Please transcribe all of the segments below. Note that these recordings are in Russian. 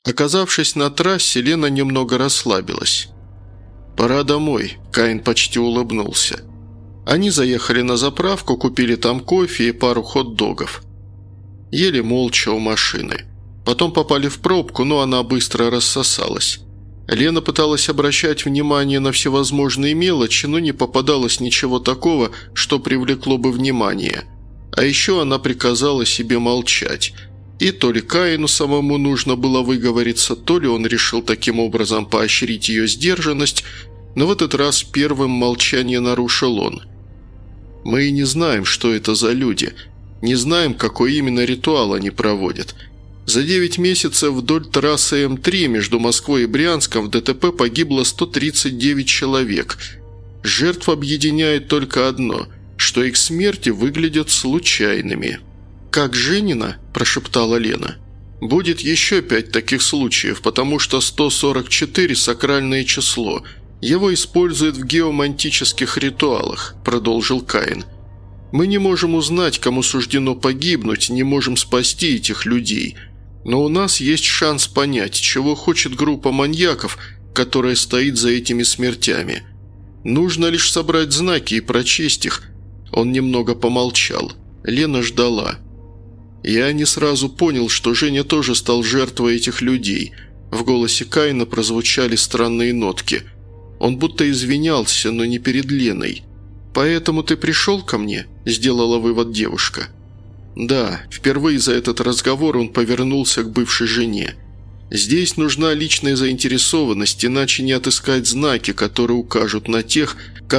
Оказавшись на трассе, Лена немного расслабилась. «Пора домой», – Каин почти улыбнулся. Они заехали на заправку, купили там кофе и пару хот-догов. Ели молча у машины. Потом попали в пробку, но она быстро рассосалась. Лена пыталась обращать внимание на всевозможные мелочи, но не попадалось ничего такого, что привлекло бы внимание. А еще она приказала себе молчать. И то ли Каину самому нужно было выговориться, то ли он решил таким образом поощрить ее сдержанность, но в этот раз первым молчание нарушил он. «Мы и не знаем, что это за люди. Не знаем, какой именно ритуал они проводят. За 9 месяцев вдоль трассы М3 между Москвой и Брянском в ДТП погибло 139 человек. Жертв объединяет только одно, что их смерти выглядят случайными». «Как Женина?» – прошептала Лена. «Будет еще 5 таких случаев, потому что 144 – сакральное число. Его используют в геомантических ритуалах», – продолжил Каин. «Мы не можем узнать, кому суждено погибнуть, не можем спасти этих людей. Но у нас есть шанс понять, чего хочет группа маньяков, которая стоит за этими смертями. Нужно лишь собрать знаки и прочесть их». Он немного помолчал. Лена ждала. «Я не сразу понял, что Женя тоже стал жертвой этих людей». В голосе Каина прозвучали странные нотки. Он будто извинялся, но не перед Леной. «Поэтому ты пришел ко мне?» – сделала вывод девушка. Да, впервые за этот разговор он повернулся к бывшей жене. Здесь нужна личная заинтересованность, иначе не отыскать знаки, которые укажут на тех,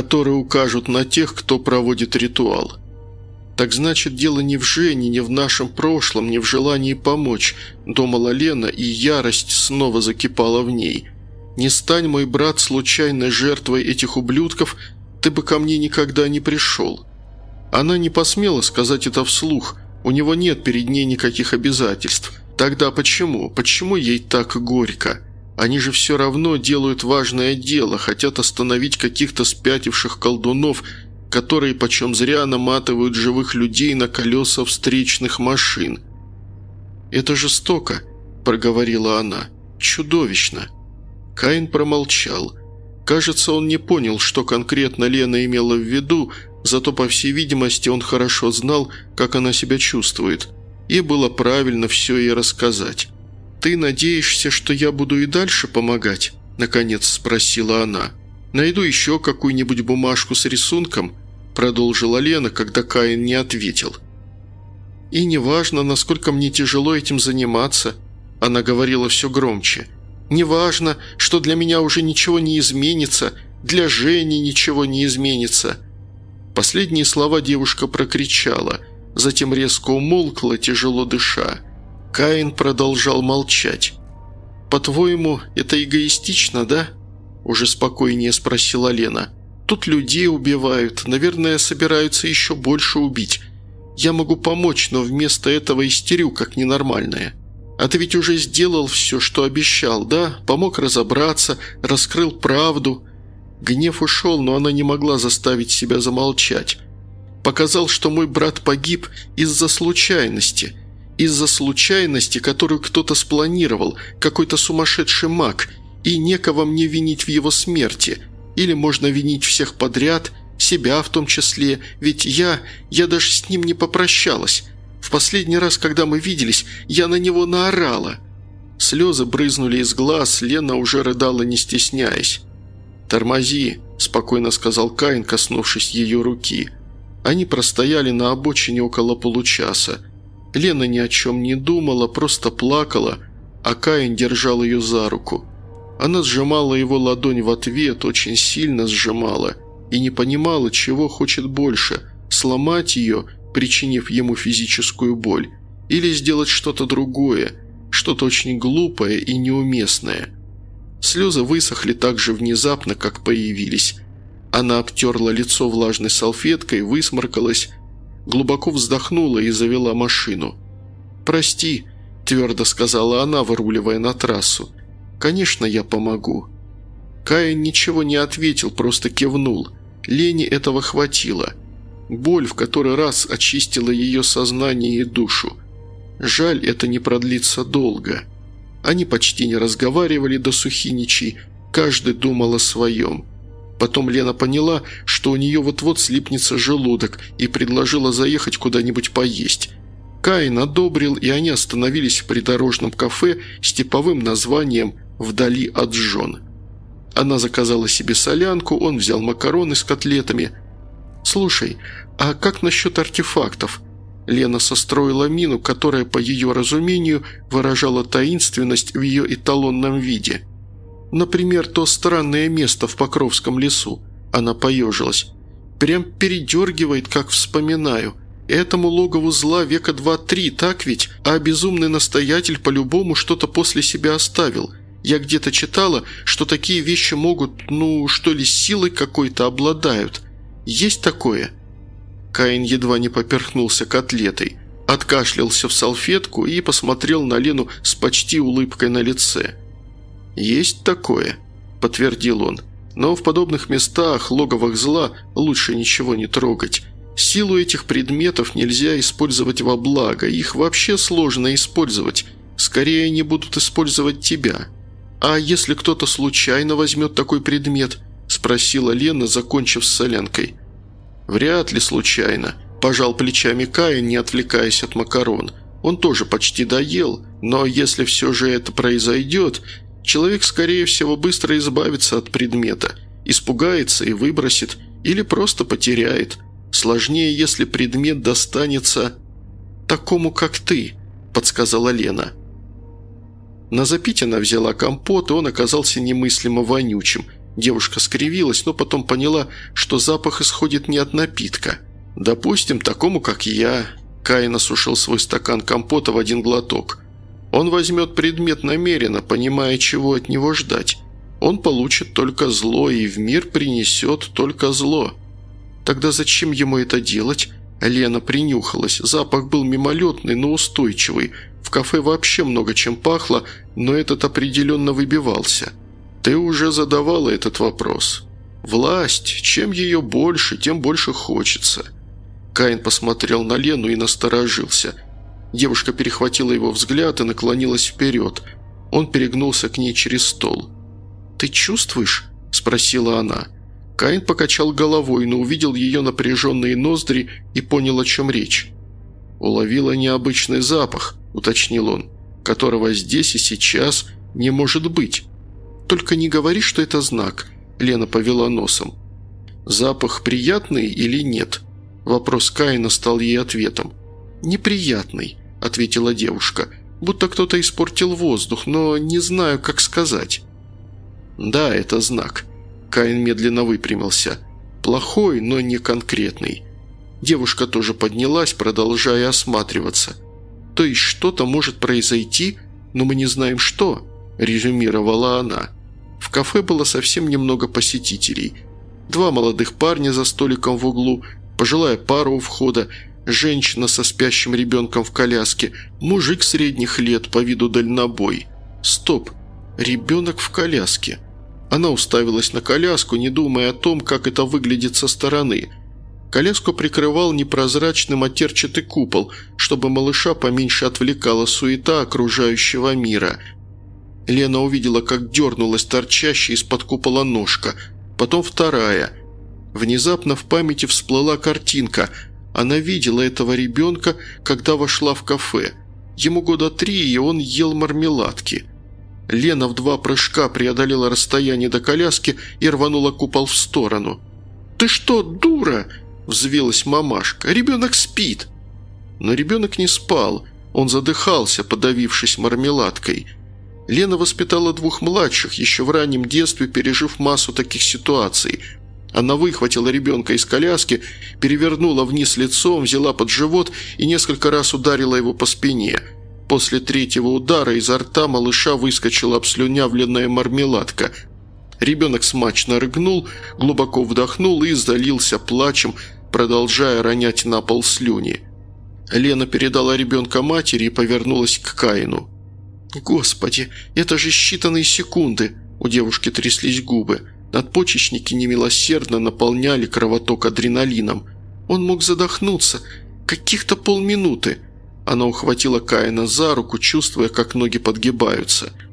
кто проводит ритуал. «Так значит, дело не в Жене, не в нашем прошлом, не в желании помочь», – думала Лена, и ярость снова закипала в ней. «Не стань, мой брат, случайной жертвой этих ублюдков, ты бы ко мне никогда не пришел». Она не посмела сказать это вслух, у него нет перед ней никаких обязательств. Тогда почему? Почему ей так горько? Они же все равно делают важное дело, хотят остановить каких-то спятивших колдунов, которые почем зря наматывают живых людей на колеса встречных машин. «Это жестоко», – проговорила она. «Чудовищно». Каин промолчал. Кажется, он не понял, что конкретно Лена имела в виду, зато, по всей видимости, он хорошо знал, как она себя чувствует, и было правильно все ей рассказать. «Ты надеешься, что я буду и дальше помогать?» – наконец спросила она. «Найду еще какую-нибудь бумажку с рисунком?» – продолжила Лена, когда Каин не ответил. «И неважно, насколько мне тяжело этим заниматься», – она говорила все громче. «Неважно, что для меня уже ничего не изменится, для Жени ничего не изменится». Последние слова девушка прокричала, затем резко умолкла, тяжело дыша. Каин продолжал молчать. «По-твоему, это эгоистично, да?» – уже спокойнее спросила Лена. «Тут людей убивают, наверное, собираются еще больше убить. Я могу помочь, но вместо этого истерю, как ненормальная. А ты ведь уже сделал все, что обещал, да? Помог разобраться, раскрыл правду». Гнев ушел, но она не могла заставить себя замолчать. «Показал, что мой брат погиб из-за случайности. Из-за случайности, которую кто-то спланировал, какой-то сумасшедший маг, и некого мне винить в его смерти. Или можно винить всех подряд, себя в том числе, ведь я даже с ним не попрощалась. В последний раз, когда мы виделись, я на него наорала». Слезы брызнули из глаз, Лена уже рыдала, не стесняясь. «Тормози», – спокойно сказал Каин, коснувшись ее руки. Они простояли на обочине около получаса. Лена ни о чем не думала, просто плакала, а Каин держал ее за руку. Она сжимала его ладонь в ответ, очень сильно сжимала, и не понимала, чего хочет больше – сломать ее, причинив ему физическую боль, или сделать что-то другое, что-то очень глупое и неуместное. Слезы высохли так же внезапно, как появились. Она обтерла лицо влажной салфеткой, высморкалась, глубоко вздохнула и завела машину. «Прости», – твердо сказала она, выруливая на трассу. «Конечно, я помогу». Каин ничего не ответил, просто кивнул. Лене этого хватило. Боль в который раз очистила ее сознание и душу. Жаль, это не продлится долго. Они почти не разговаривали до сухиничей, каждый думал о своем. Потом Лена поняла, что у нее вот-вот слипнется желудок, и предложила заехать куда-нибудь поесть. Каин одобрил, и они остановились в придорожном кафе с типовым названием «Вдали от жен». Она заказала себе солянку, он взял макароны с котлетами. «Слушай, а как насчет артефактов?» Лена состроила мину, которая, по ее разумению, выражала таинственность в ее эталонном виде. «Например, то странное место в Покровском лесу». Она поежилась. «Прям передергивает, как вспоминаю. Этому логову зла века 2-3, так ведь? А безумный настоятель по-любому что-то после себя оставил. Я где-то читала, что такие вещи могут, что ли, силой какой-то обладают. Есть такое?» Каин едва не поперхнулся котлетой, откашлялся в салфетку и посмотрел на Лену с почти улыбкой на лице. «Есть такое», – подтвердил он. «Но в подобных местах, логовах зла, лучше ничего не трогать. Силу этих предметов нельзя использовать во благо, их вообще сложно использовать. Скорее они будут использовать тебя». «А если кто-то случайно возьмет такой предмет?» – спросила Лена, закончив с солянкой. «Вряд ли случайно», – пожал плечами Каин, не отвлекаясь от макарон. Он тоже почти доел, но если все же это произойдет, человек, скорее всего, быстро избавится от предмета, испугается и выбросит, или просто потеряет. Сложнее, если предмет достанется такому, как ты», – подсказала Лена. На запить она взяла компот, и он оказался немыслимо вонючим. Девушка скривилась, но потом поняла, что запах исходит не от напитка. «Допустим, такому, как я». Каин осушил свой стакан компота в один глоток. «Он возьмет предмет намеренно, понимая, чего от него ждать. Он получит только зло и в мир принесет только зло». «Тогда зачем ему это делать?» Лена принюхалась. Запах был мимолетный, но устойчивый. В кафе вообще много чем пахло, но этот определенно выбивался. «Ты уже задавала этот вопрос. Власть. Чем ее больше, тем больше хочется». Каин посмотрел на Лену и насторожился. Девушка перехватила его взгляд и наклонилась вперед. Он перегнулся к ней через стол. «Ты чувствуешь?» – спросила она. Каин покачал головой, но увидел ее напряженные ноздри и понял, о чем речь. «Уловила необычный запах», – уточнил он, – «которого здесь и сейчас не может быть». «Только не говори, что это знак», – Лена повела носом. «Запах приятный или нет?» Вопрос Каина стал ей ответом. «Неприятный», – ответила девушка, – «будто кто-то испортил воздух, но не знаю, как сказать». «Да, это знак». Каин медленно выпрямился. «Плохой, но не конкретный». Девушка тоже поднялась, продолжая осматриваться. «То есть что-то может произойти, но мы не знаем что», – резюмировала она. В кафе было совсем немного посетителей. 2 молодых парня за столиком в углу, пожилая пара у входа, женщина со спящим ребенком в коляске, мужик средних лет, по виду дальнобой. Стоп, ребенок в коляске. Она уставилась на коляску, не думая о том, как это выглядит со стороны. Коляску прикрывал непрозрачный матерчатый купол, чтобы малыша поменьше отвлекала суета окружающего мира. Лена увидела, как дернулась торчащая из-под купола ножка, потом вторая. Внезапно в памяти всплыла картинка. Она видела этого ребенка, когда вошла в кафе. Ему года 3, и он ел мармеладки. Лена в 2 прыжка преодолела расстояние до коляски и рванула купол в сторону. «Ты что, дура?» – взвилась мамашка. «Ребенок спит!» Но ребенок не спал. Он задыхался, подавившись мармеладкой. Лена воспитала 2 младших, еще в раннем детстве пережив массу таких ситуаций. Она выхватила ребенка из коляски, перевернула вниз лицом, взяла под живот и несколько раз ударила его по спине. После 3-го удара изо рта малыша выскочила обслюнявленная мармеладка. Ребенок смачно рыгнул, глубоко вдохнул и залился плачем, продолжая ронять на пол слюни. Лена передала ребенка матери и повернулась к Каину. «Господи, это же считанные секунды!» У девушки тряслись губы. Надпочечники немилосердно наполняли кровоток адреналином. Он мог задохнуться. Каких-то полминуты. Она ухватила Каина за руку, чувствуя, как ноги подгибаются.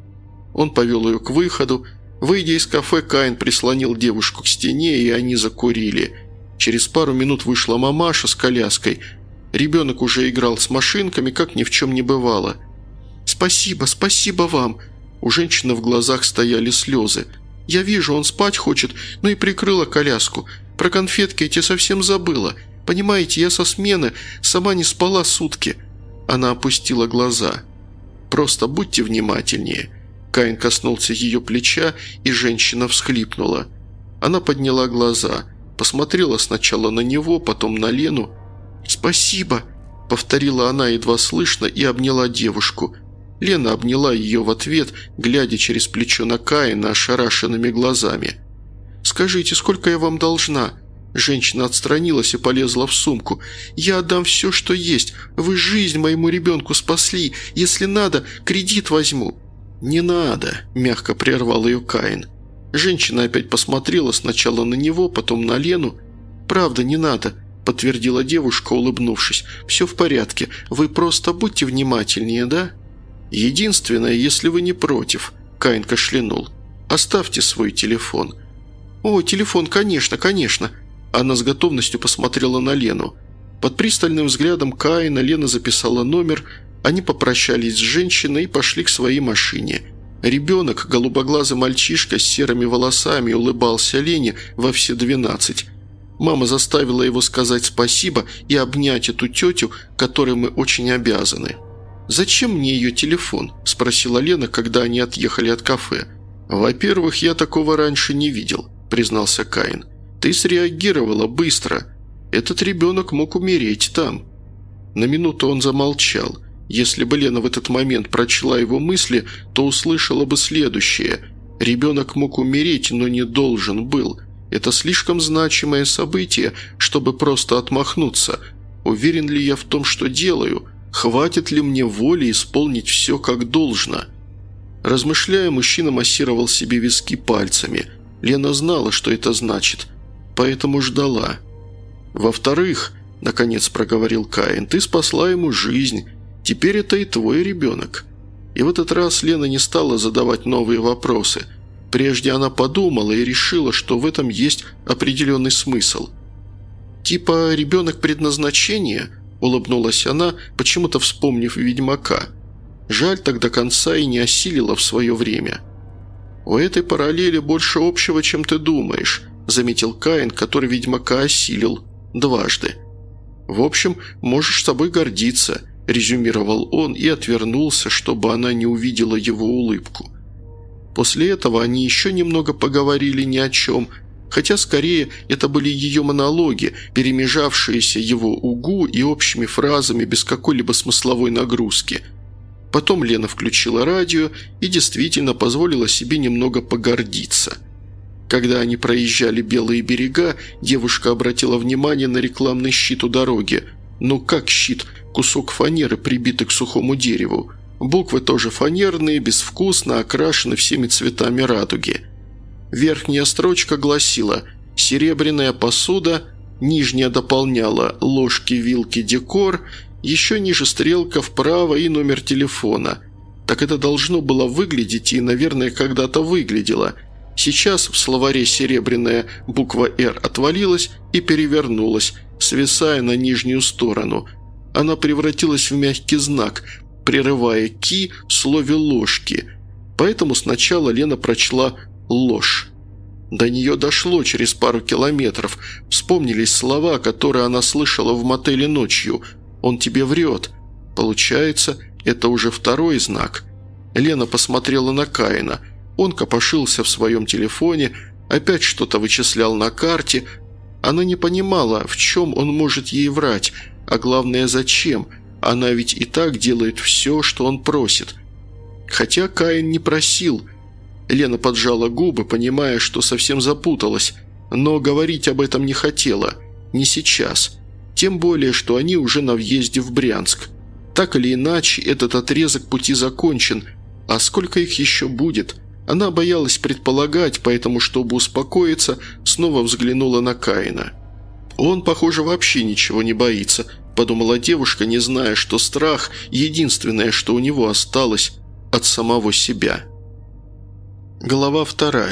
Он повел ее к выходу. Выйдя из кафе, Каин прислонил девушку к стене, и они закурили. Через пару минут вышла мамаша с коляской. Ребенок уже играл с машинками, как ни в чем не бывало. «Спасибо, спасибо вам!» У женщины в глазах стояли слезы. «Я вижу, он спать хочет, но и прикрыла коляску. Про конфетки эти совсем забыла. Понимаете, я со смены сама не спала сутки». Она опустила глаза. «Просто будьте внимательнее». Каин коснулся ее плеча, и женщина всхлипнула. Она подняла глаза, посмотрела сначала на него, потом на Лену. «Спасибо», – повторила она едва слышно и обняла девушку. Лена обняла ее в ответ, глядя через плечо на Каина ошарашенными глазами. «Скажите, сколько я вам должна?» Женщина отстранилась и полезла в сумку. «Я отдам все, что есть. Вы жизнь моему ребенку спасли. Если надо, кредит возьму». «Не надо», – мягко прервал ее Каин. Женщина опять посмотрела сначала на него, потом на Лену. «Правда, не надо», – подтвердила девушка, улыбнувшись. «Все в порядке. Вы просто будьте внимательнее, да?» «Единственное, если вы не против», – Каин кашлянул. «Оставьте свой телефон». «О, телефон, конечно, конечно». Она с готовностью посмотрела на Лену. Под пристальным взглядом Каина Лена записала номер. Они попрощались с женщиной и пошли к своей машине. Ребенок, голубоглазый мальчишка с серыми волосами, улыбался Лене во все 12. Мама заставила его сказать спасибо и обнять эту тетю, которой мы очень обязаны. «Зачем мне ее телефон?» – спросила Лена, когда они отъехали от кафе. «Во-первых, я такого раньше не видел», – признался Каин. «Ты среагировала быстро. Этот ребенок мог умереть там». На минуту он замолчал. Если бы Лена в этот момент прочла его мысли, то услышала бы следующее. «Ребенок мог умереть, но не должен был. Это слишком значимое событие, чтобы просто отмахнуться. Уверен ли я в том, что делаю? Хватит ли мне воли исполнить все как должно?» Размышляя, мужчина массировал себе виски пальцами. Лена знала, что это значит, поэтому ждала. «Во-вторых, — наконец проговорил Каин, — ты спасла ему жизнь. Теперь это и твой ребенок». И в этот раз Лена не стала задавать новые вопросы. Прежде она подумала и решила, что в этом есть определенный смысл. «Типа ребенок предназначения?» – улыбнулась она, почему-то вспомнив «Ведьмака». Жаль, так до конца и не осилила в свое время. «У этой параллели больше общего, чем ты думаешь», – заметил Каин, который «Ведьмака» осилил дважды. «В общем, можешь собой гордиться», – резюмировал он и отвернулся, чтобы она не увидела его улыбку. После этого они еще немного поговорили ни о чем, хотя скорее это были ее монологи, перемежавшиеся его угу и общими фразами без какой-либо смысловой нагрузки. Потом Лена включила радио и действительно позволила себе немного погордиться. Когда они проезжали Белые берега, девушка обратила внимание на рекламный щит у дороги. Ну как щит? Кусок фанеры, прибитый к сухому дереву. Буквы тоже фанерные, безвкусно окрашены всеми цветами радуги. Верхняя строчка гласила «Серебряная посуда», нижняя дополняла «Ложки, вилки, декор», еще ниже стрелка вправо и номер телефона. Так это должно было выглядеть и, наверное, когда-то выглядело. Сейчас в словаре серебряная буква «Р» отвалилась и перевернулась, свисая на нижнюю сторону. Она превратилась в мягкий знак, прерывая «ки» в слове «ложки». Поэтому сначала Лена прочла «ложь». До нее дошло через пару километров. Вспомнились слова, которые она слышала в мотеле ночью. «Он тебе врет». Получается, это уже второй знак. Лена посмотрела на Каина. Он копошился в своем телефоне, опять что-то вычислял на карте. Она не понимала, в чем он может ей врать, а главное, зачем. Она ведь и так делает все, что он просит. Хотя Каин не просил. Лена поджала губы, понимая, что совсем запуталась, но говорить об этом не хотела. Не сейчас. Тем более, что они уже на въезде в Брянск. Так или иначе, этот отрезок пути закончен. А сколько их еще будет? Она боялась предполагать, поэтому, чтобы успокоиться, снова взглянула на Каина. «Он, похоже, вообще ничего не боится», – подумала девушка, не зная, что страх – единственное, что у него осталось от самого себя. Глава 2.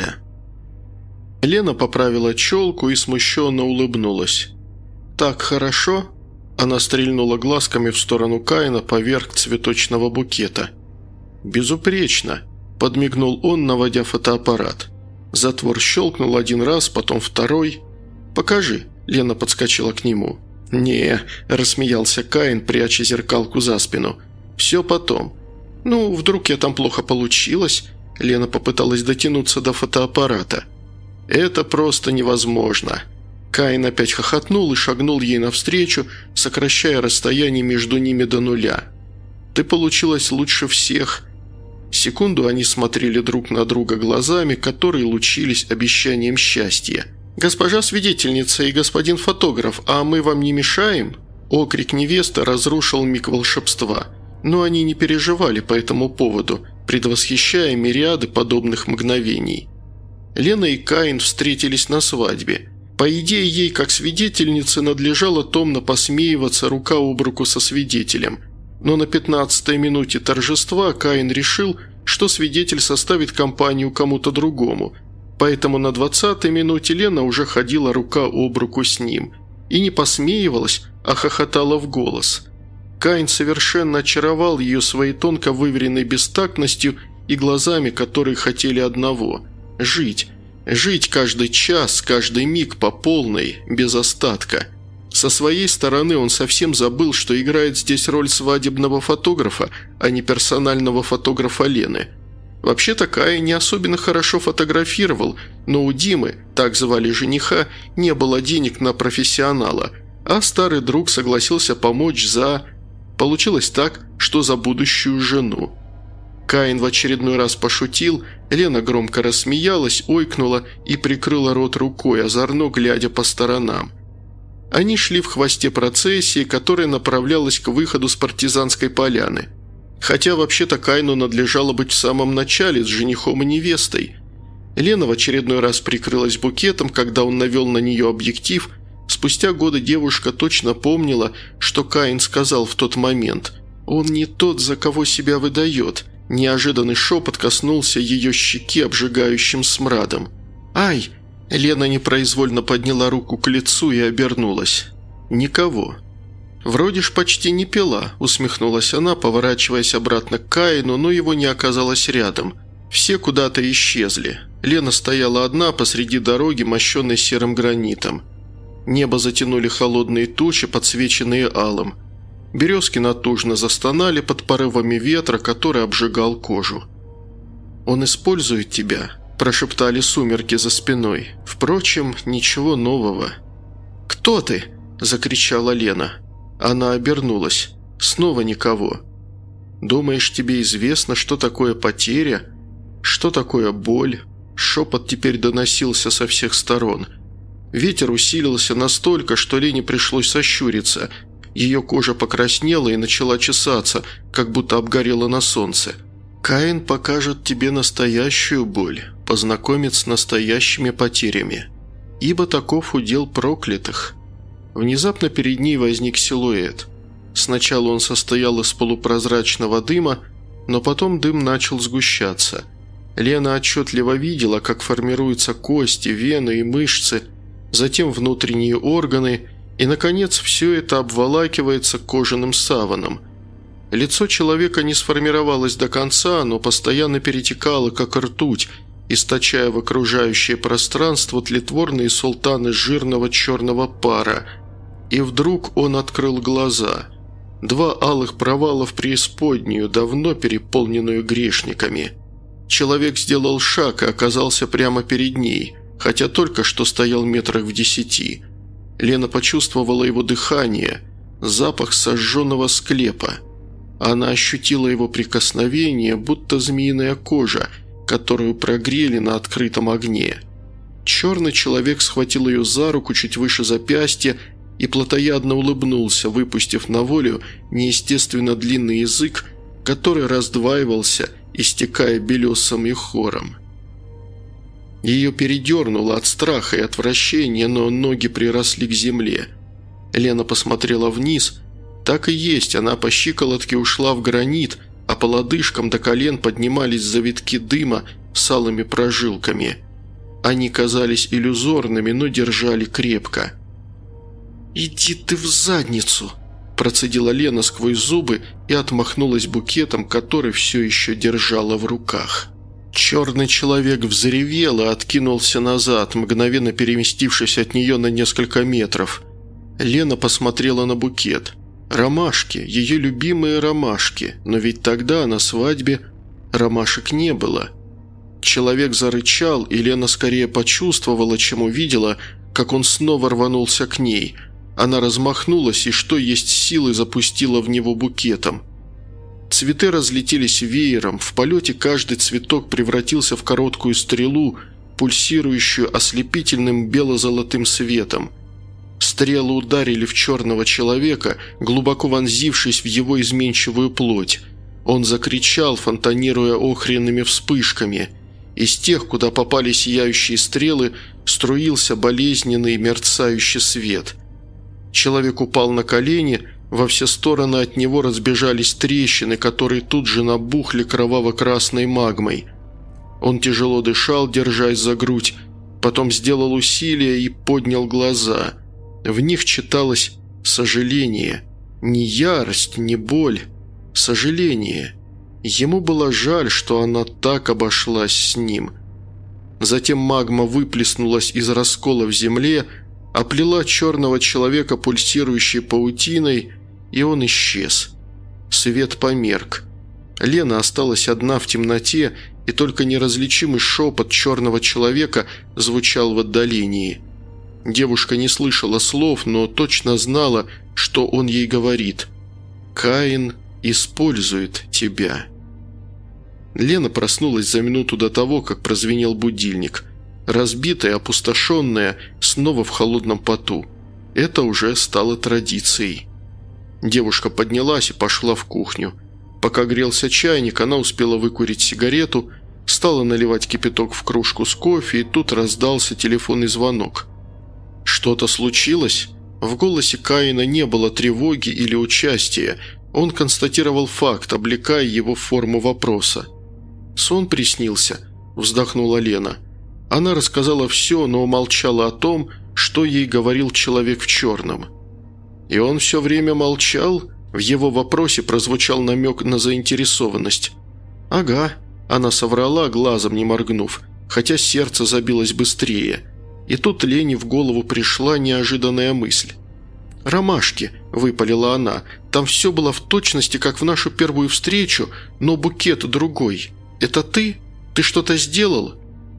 Лена поправила челку и смущенно улыбнулась. «Так хорошо?» Она стрельнула глазками в сторону Каина поверх цветочного букета. «Безупречно!» – подмигнул он, наводя фотоаппарат. Затвор щелкнул один раз, потом второй. «Покажи», – Лена подскочила к нему. «Не», – рассмеялся Каин, пряча зеркалку за спину. «Все потом». «Ну, вдруг я там плохо получилось?» Лена попыталась дотянуться до фотоаппарата. «Это просто невозможно». Каин опять хохотнул и шагнул ей навстречу, сокращая расстояние между ними до нуля. «Ты получилась лучше всех». Секунду они смотрели друг на друга глазами, которые лучились обещанием счастья. «Госпожа свидетельница и господин фотограф, а мы вам не мешаем?» Окрик невесты разрушил миг волшебства. Но они не переживали по этому поводу, предвосхищая мириады подобных мгновений. Лена и Каин встретились на свадьбе. По идее, ей, как свидетельнице, надлежало томно посмеиваться рука об руку со свидетелем. Но на 15-й минуте торжества Каин решил, что свидетель составит компанию кому-то другому. Поэтому на 20-й минуте Лена уже ходила рука об руку с ним. И не посмеивалась, а хохотала в голос. Каин совершенно очаровал ее своей тонко выверенной бестактностью и глазами, которые хотели одного – жить. Жить каждый час, каждый миг по полной, без остатка. Со своей стороны он совсем забыл, что играет здесь роль свадебного фотографа, а не персонального фотографа Лены. Вообще-то Каин не особенно хорошо фотографировал, но у Димы, так звали жениха, не было денег на профессионала, а старый друг согласился помочь за... Получилось так, что за будущую жену. Каин в очередной раз пошутил, Лена громко рассмеялась, ойкнула и прикрыла рот рукой, озорно глядя по сторонам. Они шли в хвосте процессии, которая направлялась к выходу с партизанской поляны. Хотя вообще-то Каину надлежало быть в самом начале с женихом и невестой. Лена в очередной раз прикрылась букетом, когда он навел на нее объектив. Спустя годы девушка точно помнила, что Каин сказал в тот момент. «Он не тот, за кого себя выдает». Неожиданный шепот коснулся ее щеки обжигающим смрадом. «Ай!» Лена непроизвольно подняла руку к лицу и обернулась. «Никого». «Вроде ж почти не пила», – усмехнулась она, поворачиваясь обратно к Каину, но его не оказалось рядом. Все куда-то исчезли. Лена стояла одна посреди дороги, мощенной серым гранитом. Небо затянули холодные тучи, подсвеченные алым. Березки натужно застонали под порывами ветра, который обжигал кожу. «Он использует тебя», – прошептали сумерки за спиной. Впрочем, ничего нового. «Кто ты?» – закричала Лена. Она обернулась. Снова никого. «Думаешь, тебе известно, что такое потеря? Что такое боль?» Шепот теперь доносился со всех сторон. Ветер усилился настолько, что Лене пришлось сощуриться. Ее кожа покраснела и начала чесаться, как будто обгорела на солнце. «Каин покажет тебе настоящую боль, познакомит с настоящими потерями. Ибо таков удел проклятых». Внезапно перед ней возник силуэт. Сначала он состоял из полупрозрачного дыма, но потом дым начал сгущаться. Лена отчетливо видела, как формируются кости, вены и мышцы, затем внутренние органы, и, наконец, все это обволакивается кожаным саваном. Лицо человека не сформировалось до конца, но постоянно перетекало, как ртуть, источая в окружающее пространство тлетворные султаны жирного черного пара. И вдруг он открыл глаза. 2 алых провала в преисподнюю, давно переполненную грешниками. Человек сделал шаг и оказался прямо перед ней, хотя только что стоял метрах в 10. Лена почувствовала его дыхание, запах сожженного склепа. Она ощутила его прикосновение, будто змеиная кожа, которую прогрели на открытом огне. Черный человек схватил ее за руку чуть выше запястья и плотоядно улыбнулся, выпустив на волю неестественно длинный язык, который раздваивался, истекая белесом и хором. Ее передернуло от страха и отвращения, но ноги приросли к земле. Лена посмотрела вниз. Так и есть, она по щиколотке ушла в гранит, а по лодыжкам до колен поднимались завитки дыма, с алыми прожилками. Они казались иллюзорными, но держали крепко. «Иди ты в задницу!» – процедила Лена сквозь зубы и отмахнулась букетом, который все еще держала в руках. Черный человек взревел и откинулся назад, мгновенно переместившись от нее на несколько метров. Лена посмотрела на букет. Ромашки, ее любимые ромашки, но ведь тогда на свадьбе ромашек не было. Человек зарычал, и Лена скорее почувствовала, чем увидела, как он снова рванулся к ней. Она размахнулась и, что есть силы, запустила в него букетом. Цветы разлетелись веером, в полете каждый цветок превратился в короткую стрелу, пульсирующую ослепительным бело-золотым светом. Стрелы ударили в черного человека, глубоко вонзившись в его изменчивую плоть. Он закричал, фонтанируя охренными вспышками. Из тех, куда попали сияющие стрелы, струился болезненный мерцающий свет. Человек упал на колени, во все стороны от него разбежались трещины, которые тут же набухли кроваво-красной магмой. Он тяжело дышал, держась за грудь, потом сделал усилие и поднял глаза. В них читалось сожаление. Не ярость, не боль. Сожаление. Ему было жаль, что она так обошлась с ним. Затем магма выплеснулась из раскола в земле, оплела черного человека пульсирующей паутиной, и он исчез. Свет померк. Лена осталась одна в темноте, и только неразличимый шепот черного человека звучал в отдалении. Девушка не слышала слов, но точно знала, что он ей говорит. «Каин использует тебя». Лена проснулась за минуту до того, как прозвенел будильник. Разбитая, опустошенная, снова в холодном поту. Это уже стало традицией. Девушка поднялась и пошла в кухню. Пока грелся чайник, она успела выкурить сигарету, стала наливать кипяток в кружку с кофе, и тут раздался телефонный звонок. «Что-то случилось?» В голосе Каина не было тревоги или участия. Он констатировал факт, облекая его в форму вопроса. «Сон приснился», – вздохнула Лена. Она рассказала все, но умолчала о том, что ей говорил человек в черном. «И он все время молчал?» В его вопросе прозвучал намек на заинтересованность. «Ага», – она соврала, глазом не моргнув, хотя сердце забилось быстрее. И тут Лене в голову пришла неожиданная мысль. «Ромашки», – выпалила она, – «там все было в точности, как в нашу первую встречу, но букет другой. Это ты? Ты что-то сделал?»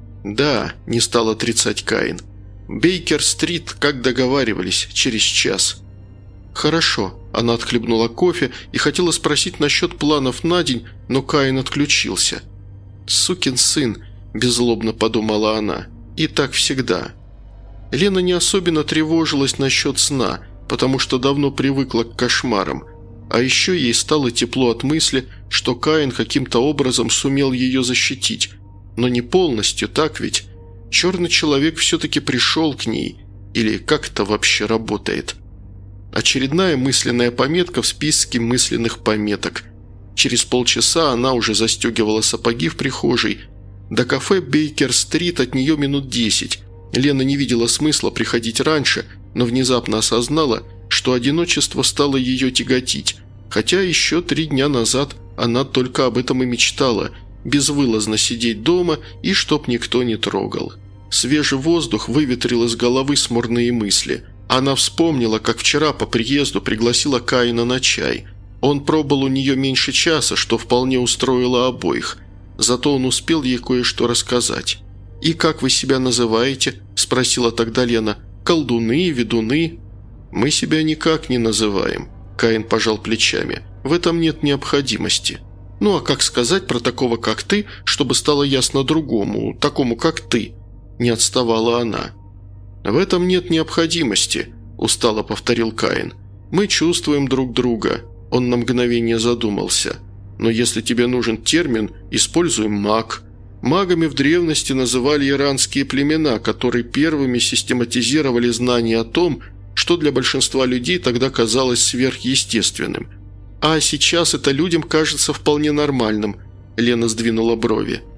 «Да», – не стал отрицать Каин. «Бейкер-стрит, как договаривались, через час». «Хорошо», – она отхлебнула кофе и хотела спросить насчет планов на день, но Каин отключился. «Сукин сын», – беззлобно подумала она, – «и так всегда». Лена не особенно тревожилась насчет сна, потому что давно привыкла к кошмарам, а еще ей стало тепло от мысли, что Каин каким-то образом сумел ее защитить, но не полностью, так ведь? Черный человек все-таки пришел к ней, или как это вообще работает? Очередная мысленная пометка в списке мысленных пометок. Через полчаса она уже застегивала сапоги в прихожей. До кафе Бейкер-стрит от нее минут 10. Лена не видела смысла приходить раньше, но внезапно осознала, что одиночество стало ее тяготить, хотя еще 3 дня назад она только об этом и мечтала – безвылазно сидеть дома и чтоб никто не трогал. Свежий воздух выветрил из головы смурные мысли. Она вспомнила, как вчера по приезду пригласила Каина на чай. Он пробыл у нее меньше часа, что вполне устроило обоих. Зато он успел ей кое-что рассказать. «И как вы себя называете?» – спросила тогда Лена. «Колдуны, ведуны?» «Мы себя никак не называем», – Каин пожал плечами. «В этом нет необходимости». «Ну а как сказать про такого, как ты, чтобы стало ясно другому, такому, как ты?» Не отставала она. «В этом нет необходимости», – устало повторил Каин. «Мы чувствуем друг друга». Он на мгновение задумался. «Но если тебе нужен термин, используем маг». Магами в древности называли иранские племена, которые первыми систематизировали знания о том, что для большинства людей тогда казалось сверхъестественным. «А сейчас это людям кажется вполне нормальным», – Лена сдвинула брови.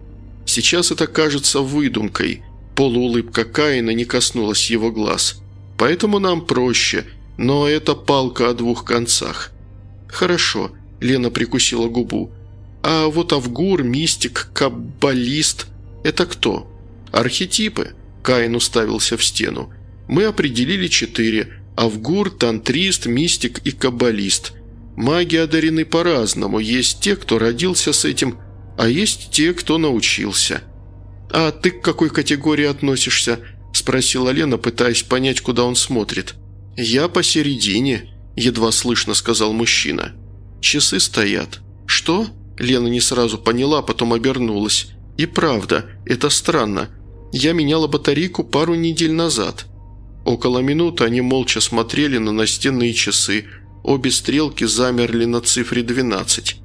Сейчас это кажется выдумкой. Полуулыбка Каина не коснулась его глаз. Поэтому нам проще, но это палка о двух концах. Хорошо, Лена прикусила губу. А вот Авгур, мистик, каббалист – это кто? Архетипы. Каин уставился в стену. Мы определили 4. Авгур, тантрист, мистик и каббалист. Маги одарены по-разному. Есть те, кто родился с этим, а есть те, кто научился. «А ты к какой категории относишься?» – спросила Лена, пытаясь понять, куда он смотрит. «Я посередине», – едва слышно сказал мужчина. «Часы стоят». «Что?» – Лена не сразу поняла, потом обернулась. «И правда, это странно. Я меняла батарейку пару недель назад». Около минуты они молча смотрели на настенные часы. Обе стрелки замерли на цифре 12.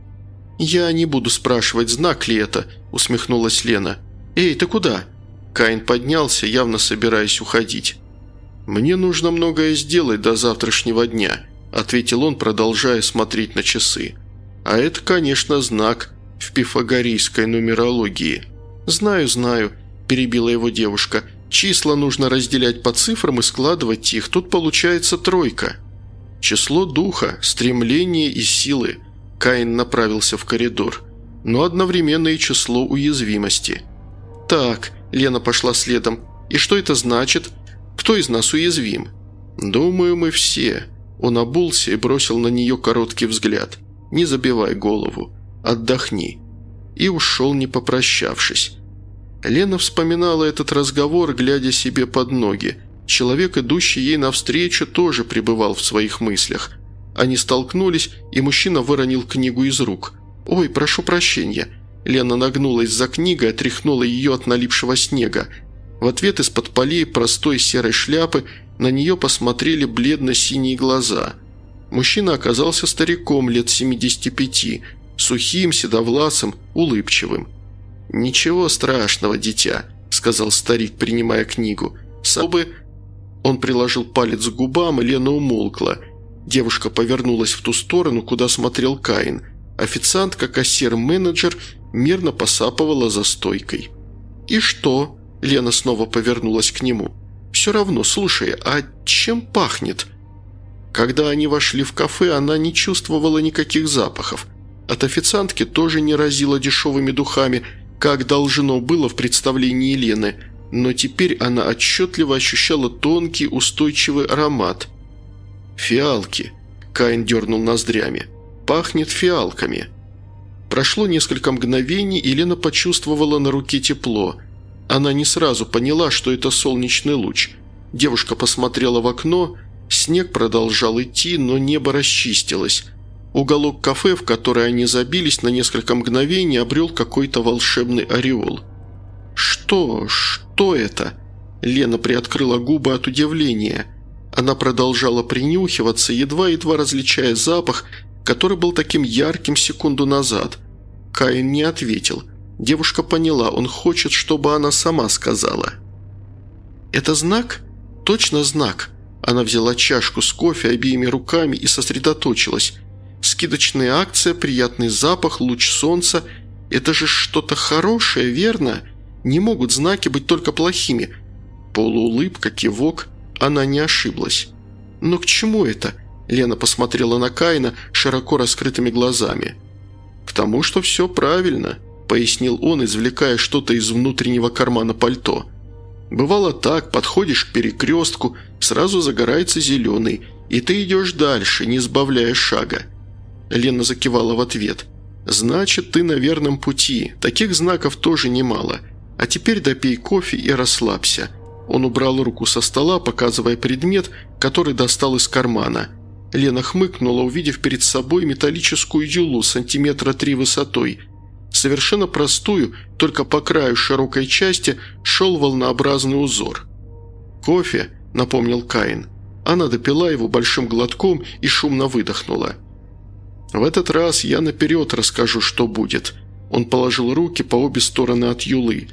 «Я не буду спрашивать, знак ли это», – усмехнулась Лена. «Эй, ты куда?» Каин поднялся, явно собираясь уходить. «Мне нужно многое сделать до завтрашнего дня», – ответил он, продолжая смотреть на часы. «А это, конечно, знак в пифагорейской нумерологии». «Знаю», – перебила его девушка. «Числа нужно разделять по цифрам и складывать их. Тут получается 3. Число духа, стремления и силы». Каин направился в коридор. «Но одновременно и число уязвимости». «Так», – Лена пошла следом. «И что это значит? Кто из нас уязвим?» «Думаю, мы все». Он обулся и бросил на нее короткий взгляд. «Не забивай голову. Отдохни». И ушел, не попрощавшись. Лена вспоминала этот разговор, глядя себе под ноги. Человек, идущий ей навстречу, тоже пребывал в своих мыслях. Они столкнулись, и мужчина выронил книгу из рук. «Ой, прошу прощения». Лена нагнулась за книгой, отряхнула ее от налипшего снега. В ответ из-под полей простой серой шляпы на нее посмотрели бледно-синие глаза. Мужчина оказался стариком лет 75, сухим, седовласым, улыбчивым. «Ничего страшного, дитя», – сказал старик, принимая книгу. «Собы...» Он приложил палец к губам, и Лена умолкла. Девушка повернулась в ту сторону, куда смотрел Каин. Официантка, кассир, менеджер мирно посапывала за стойкой. «И что?» – Лена снова повернулась к нему. «Все равно, слушай, а чем пахнет?» Когда они вошли в кафе, она не чувствовала никаких запахов. От официантки тоже не разило дешевыми духами, как должно было в представлении Лены, но теперь она отчетливо ощущала тонкий устойчивый аромат. «Фиалки», – Каин дернул ноздрями. «Пахнет фиалками». Прошло несколько мгновений, и Лена почувствовала на руке тепло. Она не сразу поняла, что это солнечный луч. Девушка посмотрела в окно, снег продолжал идти, но небо расчистилось. Уголок кафе, в который они забились, на несколько мгновений обрел какой-то волшебный ореол. «Что это?» Лена приоткрыла губы от удивления. Она продолжала принюхиваться, едва-едва различая запах, который был таким ярким секунду назад. Каин не ответил. Девушка поняла, он хочет, чтобы она сама сказала. «Это знак? Точно знак?» Она взяла чашку с кофе обеими руками и сосредоточилась. «Скидочная акция, приятный запах, луч солнца. Это же что-то хорошее, верно? Не могут знаки быть только плохими». Полуулыбка, кивок. Она не ошиблась. «Но к чему это?» Лена посмотрела на Каина широко раскрытыми глазами. «К тому, что все правильно», – пояснил он, извлекая что-то из внутреннего кармана пальто. «Бывало так, подходишь к перекрестку, сразу загорается зеленый, и ты идешь дальше, не сбавляя шага». Лена закивала в ответ. «Значит, ты на верном пути. Таких знаков тоже немало. А теперь допей кофе и расслабься». Он убрал руку со стола, показывая предмет, который достал из кармана. Лена хмыкнула, увидев перед собой металлическую юлу сантиметра 3 высотой. Совершенно простую, только по краю широкой части шел волнообразный узор. «Кофе», – напомнил Каин. Она допила его большим глотком и шумно выдохнула. «В этот раз я наперед расскажу, что будет». Он положил руки по обе стороны от юлы.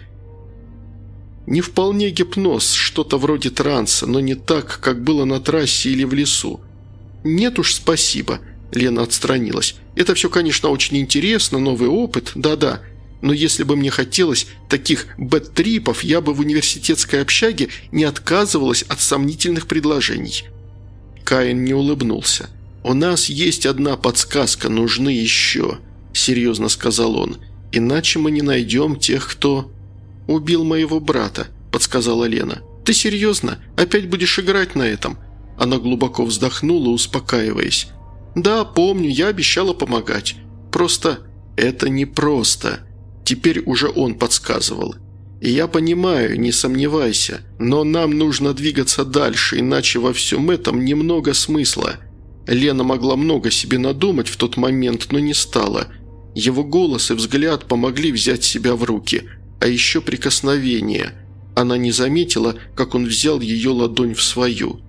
«Не вполне гипноз, что-то вроде транса, но не так, как было на трассе или в лесу». «Нет уж, спасибо», – Лена отстранилась. «Это все, конечно, очень интересно, новый опыт, да-да. Но если бы мне хотелось таких бэд-трипов, я бы в университетской общаге не отказывалась от сомнительных предложений». Каин не улыбнулся. «У нас есть одна подсказка, нужны еще», – серьезно сказал он. «Иначе мы не найдем тех, кто...» «Убил моего брата», – подсказала Лена. «Ты серьезно? Опять будешь играть на этом?» Она глубоко вздохнула, успокаиваясь. «Да, помню, я обещала помогать. Просто это непросто». Теперь уже он подсказывал. «И я понимаю, не сомневайся, но нам нужно двигаться дальше, иначе во всем этом немного смысла». Лена могла много себе надумать в тот момент, но не стала. Его голос и взгляд помогли взять себя в руки, а еще прикосновение. Она не заметила, как он взял ее ладонь в свою.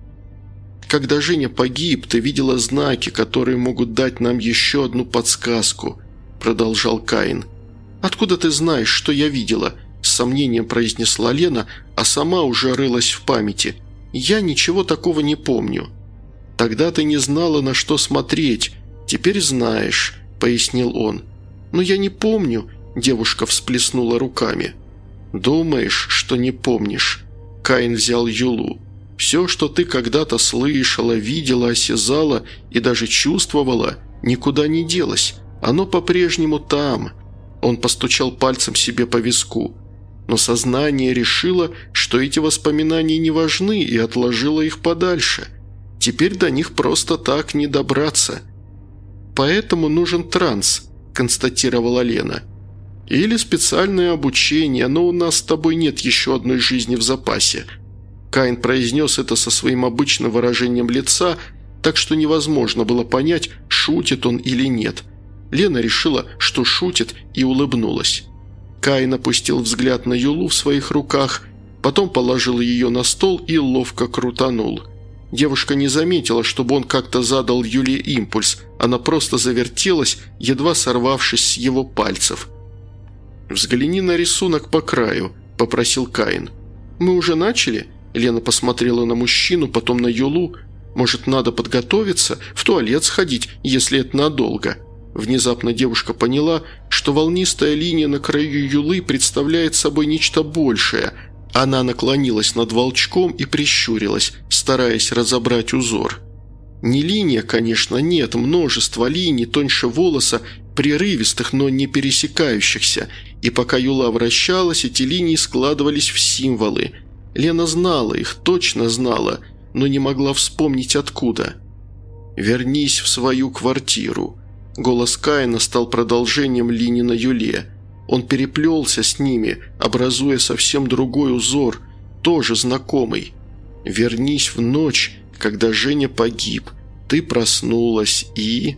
«Когда Женя погиб, ты видела знаки, которые могут дать нам еще одну подсказку», – продолжал Каин. «Откуда ты знаешь, что я видела?» – с сомнением произнесла Лена, а сама уже рылась в памяти. «Я ничего такого не помню». «Тогда ты не знала, на что смотреть. Теперь знаешь», – пояснил он. «Но я не помню», – девушка всплеснула руками. «Думаешь, что не помнишь?» Каин взял Юлу. «Все, что ты когда-то слышала, видела, осязала и даже чувствовала, никуда не делось. Оно по-прежнему там». Он постучал пальцем себе по виску. Но сознание решило, что эти воспоминания не важны, и отложило их подальше. Теперь до них просто так не добраться. «Поэтому нужен транс», – констатировала Лена. «Или специальное обучение, но у нас с тобой нет еще одной жизни в запасе». Каин произнес это со своим обычным выражением лица, так что невозможно было понять, шутит он или нет. Лена решила, что шутит, и улыбнулась. Каин опустил взгляд на Юлу в своих руках, потом положил ее на стол и ловко крутанул. Девушка не заметила, чтобы он как-то задал Юле импульс, она просто завертелась, едва сорвавшись с его пальцев. «Взгляни на рисунок по краю», – попросил Каин. «Мы уже начали?» Лена посмотрела на мужчину, потом на Юлу. «Может, надо подготовиться? В туалет сходить, если это надолго?» Внезапно девушка поняла, что волнистая линия на краю Юлы представляет собой нечто большее. Она наклонилась над волчком и прищурилась, стараясь разобрать узор. Не линия, конечно, нет, множество линий тоньше волоса, прерывистых, но не пересекающихся. И пока Юла вращалась, эти линии складывались в символы. Лена знала их, точно знала, но не могла вспомнить откуда. «Вернись в свою квартиру». Голос Каина стал продолжением линий на Юле. Он переплелся с ними, образуя совсем другой узор, тоже знакомый. «Вернись в ночь, когда Женя погиб. Ты проснулась и...»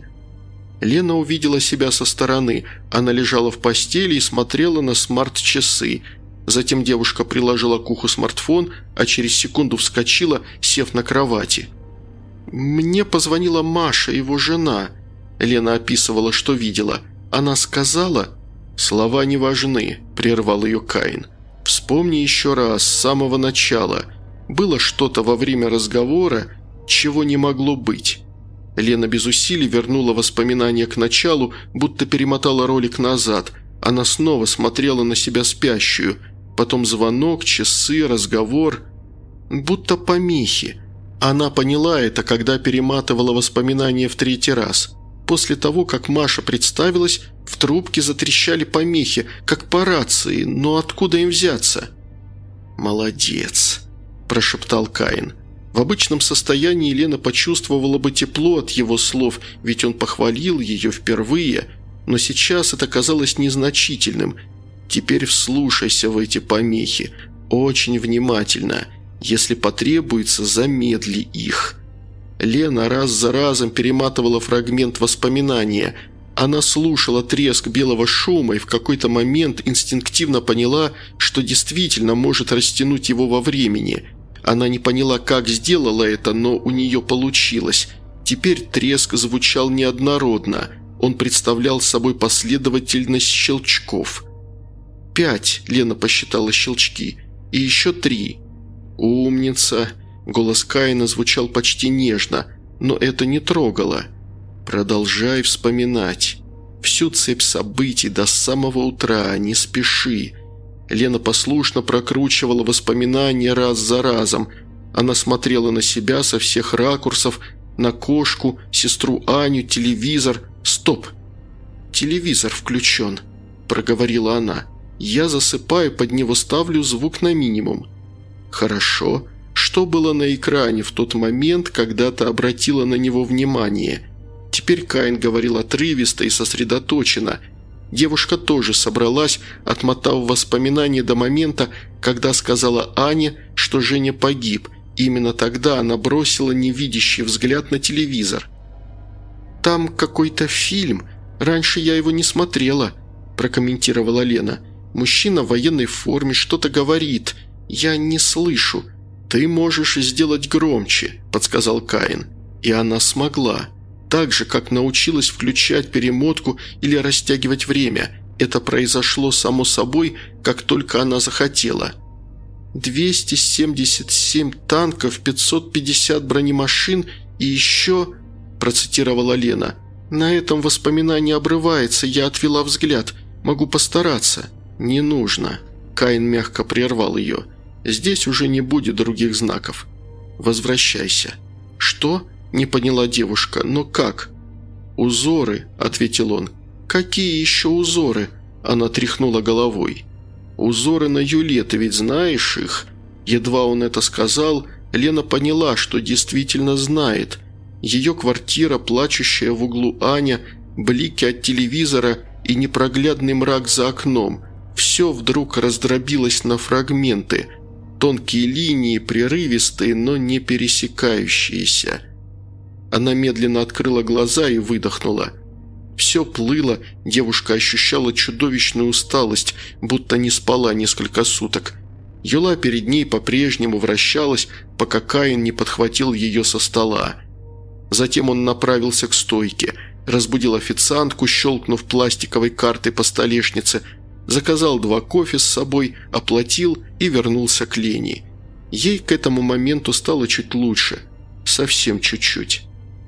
Лена увидела себя со стороны. Она лежала в постели и смотрела на смарт-часы. Затем девушка приложила к уху смартфон, а через секунду вскочила, сев на кровати. «Мне позвонила Маша, его жена». Лена описывала, что видела. Она сказала... «Слова не важны», – прервал ее Каин. «Вспомни еще раз, с самого начала. Было что-то во время разговора, чего не могло быть». Лена без усилий вернула воспоминания к началу, будто перемотала ролик назад. Она снова смотрела на себя спящую. Потом звонок, часы, разговор. Будто помехи. Она поняла это, когда перематывала воспоминания в третий раз. После того, как Маша представилась, в трубке затрещали помехи, как по рации, но откуда им взяться? «Молодец», – прошептал Каин. В обычном состоянии Лена почувствовала бы тепло от его слов, ведь он похвалил ее впервые, но сейчас это казалось незначительным. Теперь вслушайся в эти помехи, очень внимательно. Если потребуется, замедли их. Лена раз за разом перематывала фрагмент воспоминания. Она слушала треск белого шума и в какой-то момент инстинктивно поняла, что действительно может растянуть его во времени. Она не поняла, как сделала это, но у нее получилось. Теперь треск звучал неоднородно. Он представлял собой последовательность щелчков. 5, Лена посчитала щелчки, и еще 3. «Умница!» Голос Каина звучал почти нежно, но это не трогало. «Продолжай вспоминать. всю цепь событий до самого утра, не спеши». Лена послушно прокручивала воспоминания раз за разом. Она смотрела на себя со всех ракурсов, на кошку, сестру Аню, телевизор. «Стоп! Телевизор включен», – проговорила она. «Я засыпаю, под него ставлю звук на минимум». «Хорошо. Что было на экране в тот момент, когда ты обратила на него внимание?» Теперь Каин говорил отрывисто и сосредоточенно. Девушка тоже собралась, отмотав воспоминания до момента, когда сказала Ане, что Женя погиб. Именно тогда она бросила невидящий взгляд на телевизор. «Там какой-то фильм. Раньше я его не смотрела», – прокомментировала Лена. «Мужчина в военной форме что-то говорит. Я не слышу». «Ты можешь сделать громче», – подсказал Каин. И она смогла. Так же, как научилась включать перемотку или растягивать время. Это произошло само собой, как только она захотела. 277 танков, 550 бронемашин и еще...» – процитировала Лена. «На этом воспоминание обрывается, я отвела взгляд. Могу постараться». «Не нужно». Каин мягко прервал ее. «Здесь уже не будет других знаков. Возвращайся». «Что?» – не поняла девушка. «Но как?» «Узоры», – ответил он. «Какие еще узоры?» – она тряхнула головой. «Узоры на Юле, ты ведь знаешь их?» Едва он это сказал, Лена поняла, что действительно знает. Ее квартира, плачущая в углу Аня, блики от телевизора и непроглядный мрак за окном – все вдруг раздробилось на фрагменты. Тонкие линии, прерывистые, но не пересекающиеся. Она медленно открыла глаза и выдохнула. Все плыло, девушка ощущала чудовищную усталость, будто не спала несколько суток. Юла перед ней по-прежнему вращалась, пока Каин не подхватил ее со стола. Затем он направился к стойке, разбудил официантку, щелкнув пластиковой картой по столешнице, заказал 2 кофе с собой, оплатил и вернулся к Лене. Ей к этому моменту стало чуть лучше. Совсем чуть-чуть.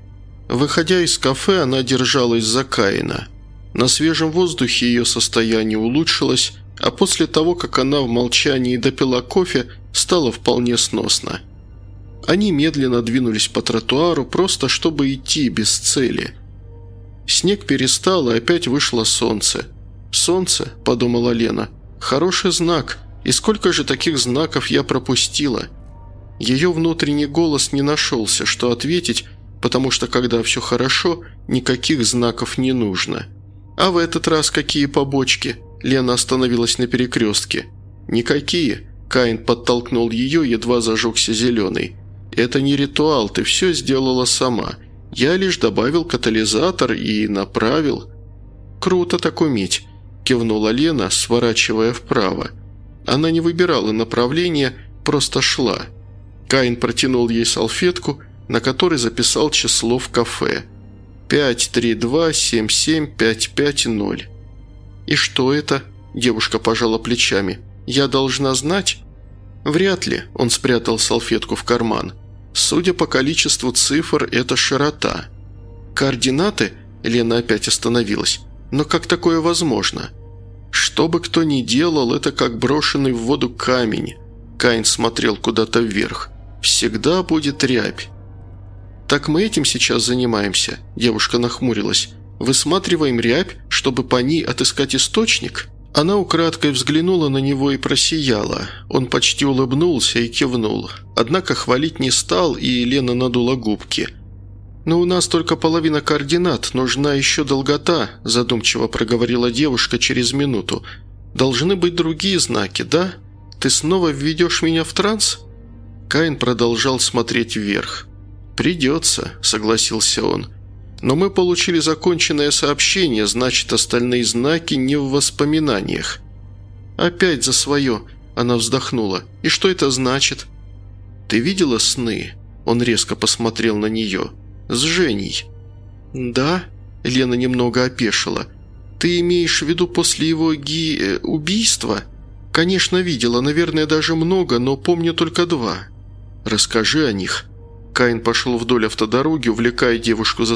Выходя из кафе, она держалась за Каина. На свежем воздухе ее состояние улучшилось, а после того, как она в молчании допила кофе, стало вполне сносно. Они медленно двинулись по тротуару, просто чтобы идти без цели. Снег перестал, и опять вышло солнце. «Солнце», – подумала Лена, – «хороший знак, и сколько же таких знаков я пропустила?» Ее внутренний голос не нашелся, что ответить, потому что, когда все хорошо, никаких знаков не нужно. «А в этот раз какие побочки?» Лена остановилась на перекрестке. «Никакие», – Каин подтолкнул ее, едва зажегся зеленый. «Это не ритуал, ты все сделала сама. Я лишь добавил катализатор и направил». «Круто так уметь», – кивнула Лена, сворачивая вправо. Она не выбирала направление, просто шла. Каин протянул ей салфетку, на которой записал число в кафе. 532775550. «И что это?» – девушка пожала плечами. «Я должна знать?» «Вряд ли», – он спрятал салфетку в карман. «Судя по количеству цифр, это широта». «Координаты?» – Лена опять остановилась. «Но как такое возможно?» «Что бы кто ни делал, это как брошенный в воду камень». Каин смотрел куда-то вверх. «Всегда будет рябь». «Так мы этим сейчас занимаемся?» Девушка нахмурилась. «Высматриваем рябь, чтобы по ней отыскать источник?» Она украдкой взглянула на него и просияла. Он почти улыбнулся и кивнул. Однако хвалить не стал, и Лена надула губки. «Но у нас только половина координат, нужна еще долгота», – задумчиво проговорила девушка через минуту. «Должны быть другие знаки, да? Ты снова введешь меня в транс?» Каин продолжал смотреть вверх. «Придется», – согласился он. «Но мы получили законченное сообщение, значит, остальные знаки не в воспоминаниях». «Опять за свое», – она вздохнула. «И что это значит?» «Ты видела сны?» Он резко посмотрел на нее. «С Женей». «Да?» – Лена немного опешила. «Ты имеешь в виду после его убийства?» «Конечно, видела, наверное, даже много, но помню только 2». «Расскажи о них». Каин пошел вдоль автодороги, увлекая девушку за собой.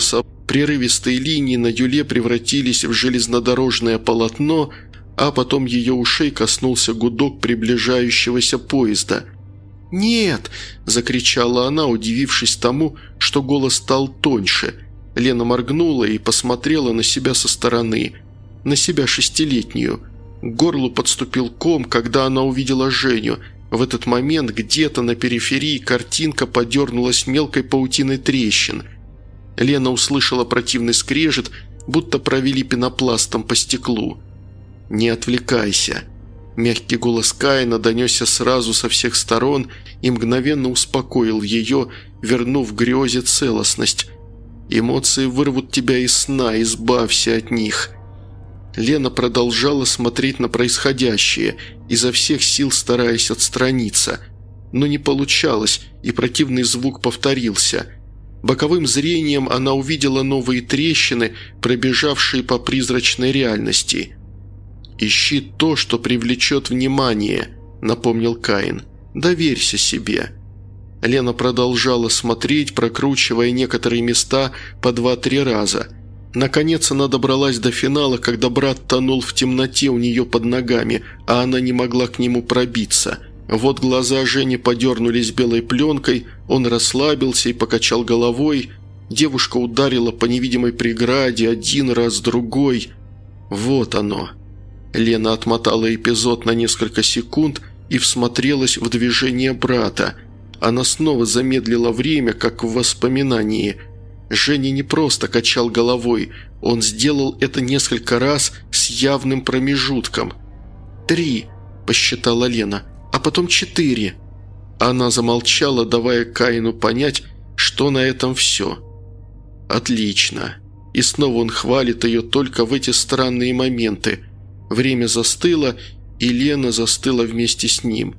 Прерывистые линии на юле превратились в железнодорожное полотно, а потом ее ушей коснулся гудок приближающегося поезда. «Нет!» – закричала она, удивившись тому, что голос стал тоньше. Лена моргнула и посмотрела на себя со стороны, на себя 6-летнюю. К горлу подступил ком, когда она увидела Женю. В этот момент где-то на периферии картинка подернулась мелкой паутиной трещин. Лена услышала противный скрежет, будто провели пенопластом по стеклу. «Не отвлекайся». Мягкий голос Каина донесся сразу со всех сторон и мгновенно успокоил ее, вернув грезе целостность. «Эмоции вырвут тебя из сна, избавься от них». Лена продолжала смотреть на происходящее, изо всех сил стараясь отстраниться. Но не получалось, и противный звук повторился. Боковым зрением она увидела новые трещины, пробежавшие по призрачной реальности. «Ищи то, что привлечет внимание», – напомнил Каин. «Доверься себе». Лена продолжала смотреть, прокручивая некоторые места по 2-3 раза. Наконец она добралась до финала, когда брат тонул в темноте у нее под ногами, а она не могла к нему пробиться. Вот глаза Жени подернулись белой пленкой, он расслабился и покачал головой. Девушка ударила по невидимой преграде один раз, другой. Вот оно. Лена отмотала эпизод на несколько секунд и всмотрелась в движение брата. Она снова замедлила время, как в воспоминании. Женя не просто качал головой, он сделал это несколько раз с явным промежутком. 3, посчитала Лена, а потом 4. Она замолчала, давая Каину понять, что на этом все. Отлично. И снова он хвалит ее только в эти странные моменты. Время застыло, и Лена застыла вместе с ним.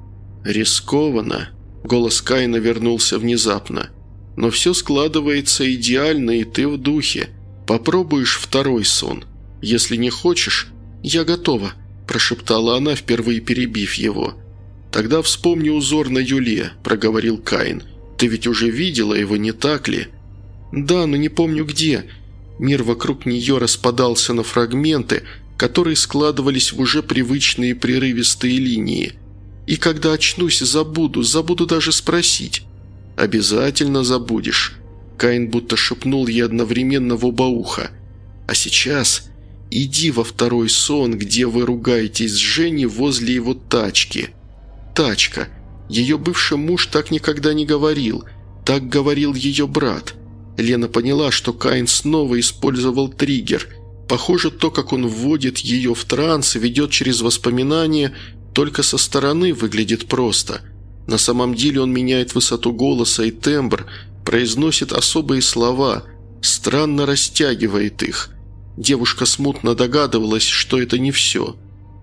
«Рискованно», – голос Каина вернулся внезапно. «Но все складывается идеально, и ты в духе. Попробуешь второй сон. Если не хочешь, я готова», – прошептала она, впервые перебив его. «Тогда вспомни узор на юле», – проговорил Каин. «Ты ведь уже видела его, не так ли?» «Да, но не помню где». Мир вокруг нее распадался на фрагменты, которые складывались в уже привычные прерывистые линии. «И когда очнусь, забуду даже спросить». «Обязательно забудешь», – Каин будто шепнул ей одновременно в оба уха. «А сейчас иди во второй сон, где вы ругаетесь с Женей возле его тачки». «Тачка. Ее бывший муж так никогда не говорил. Так говорил ее брат». Лена поняла, что Каин снова использовал триггер. Похоже, то, как он вводит ее в транс и ведет через воспоминания, только со стороны выглядит просто. На самом деле он меняет высоту голоса и тембр, произносит особые слова, странно растягивает их. Девушка смутно догадывалась, что это не все.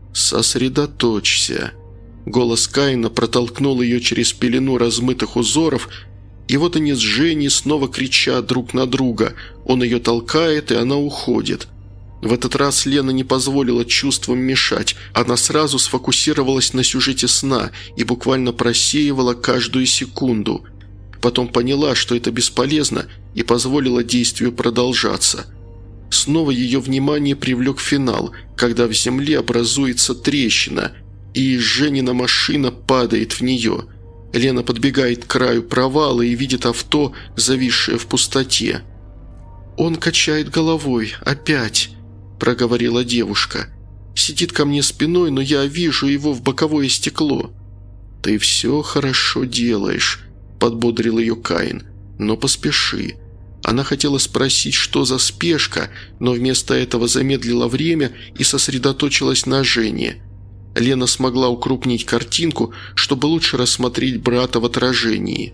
«Сосредоточься». Голос Каина протолкнул ее через пелену размытых узоров, и вот они с Женей снова кричат друг на друга. Он ее толкает, и она уходит. В этот раз Лена не позволила чувствам мешать. Она сразу сфокусировалась на сюжете сна и буквально просеивала каждую секунду. Потом поняла, что это бесполезно, и позволила действию продолжаться. Снова ее внимание привлек финал, когда в земле образуется трещина, и Женина машина падает в нее. Лена подбегает к краю провала и видит авто, зависшее в пустоте. «Он качает головой. Опять», – проговорила девушка. «Сидит ко мне спиной, но я вижу его в боковое стекло». «Ты все хорошо делаешь», – подбодрил ее Каин. «Но поспеши». Она хотела спросить, что за спешка, но вместо этого замедлила время и сосредоточилась на Жене. Лена смогла укрупнить картинку, чтобы лучше рассмотреть брата в отражении.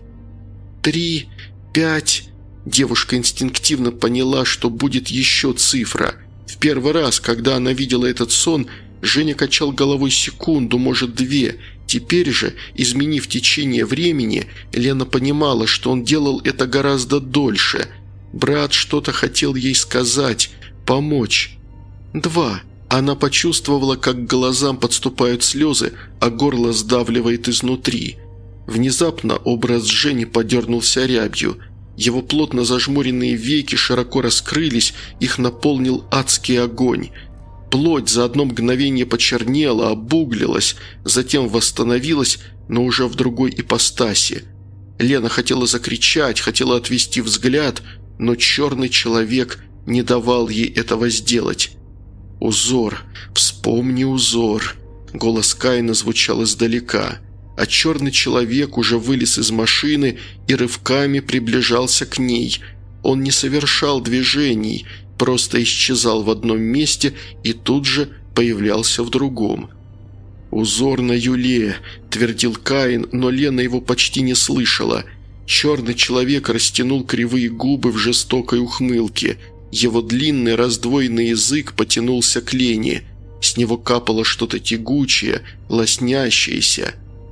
3, 5. Девушка инстинктивно поняла, что будет еще цифра. В первый раз, когда она видела этот сон, Женя качал головой секунду, может 2. Теперь же, изменив течение времени, Лена понимала, что он делал это гораздо дольше. Брат что-то хотел ей сказать, помочь. 2. Она почувствовала, как к глазам подступают слезы, а горло сдавливает изнутри. Внезапно образ Жени подернулся рябью. Его плотно зажмуренные веки широко раскрылись, их наполнил адский огонь. Плоть за одно мгновение почернела, обуглилась, затем восстановилась, но уже в другой ипостаси. Лена хотела закричать, хотела отвести взгляд, но черный человек не давал ей этого сделать. «Узор! Вспомни узор!» Голос Каина звучал издалека, а черный человек уже вылез из машины и рывками приближался к ней. Он не совершал движений, просто исчезал в одном месте и тут же появлялся в другом. «Узор на Юле», – твердил Каин, но Лена его почти не слышала. Черный человек растянул кривые губы в жестокой ухмылке. Его длинный раздвоенный язык потянулся к Лене. С него капало что-то тягучее, лоснящееся.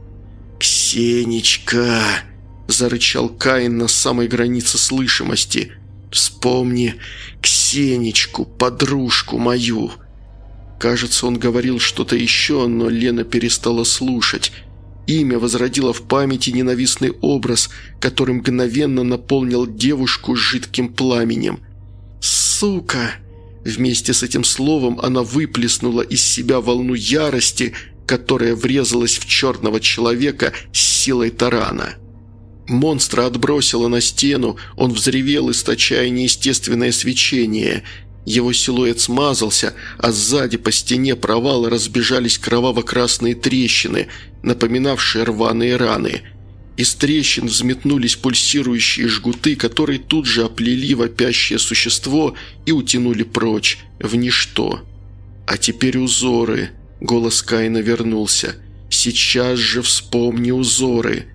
«Ксенечка!» – зарычал Каин на самой границе слышимости. «Вспомни Ксенечку, подружку мою!» Кажется, он говорил что-то еще, но Лена перестала слушать. Имя возродило в памяти ненавистный образ, который мгновенно наполнил девушку жидким пламенем. «Сука!» Вместе с этим словом она выплеснула из себя волну ярости, которая врезалась в черного человека с силой тарана. Монстра отбросило на стену, он взревел, источая неестественное свечение. Его силуэт смазался, а сзади по стене провала разбежались кроваво-красные трещины, напоминавшие рваные раны. Из трещин взметнулись пульсирующие жгуты, которые тут же оплели вопящее существо и утянули прочь, в ничто. «А теперь узоры!» – голос Каина вернулся. «Сейчас же вспомни узоры!»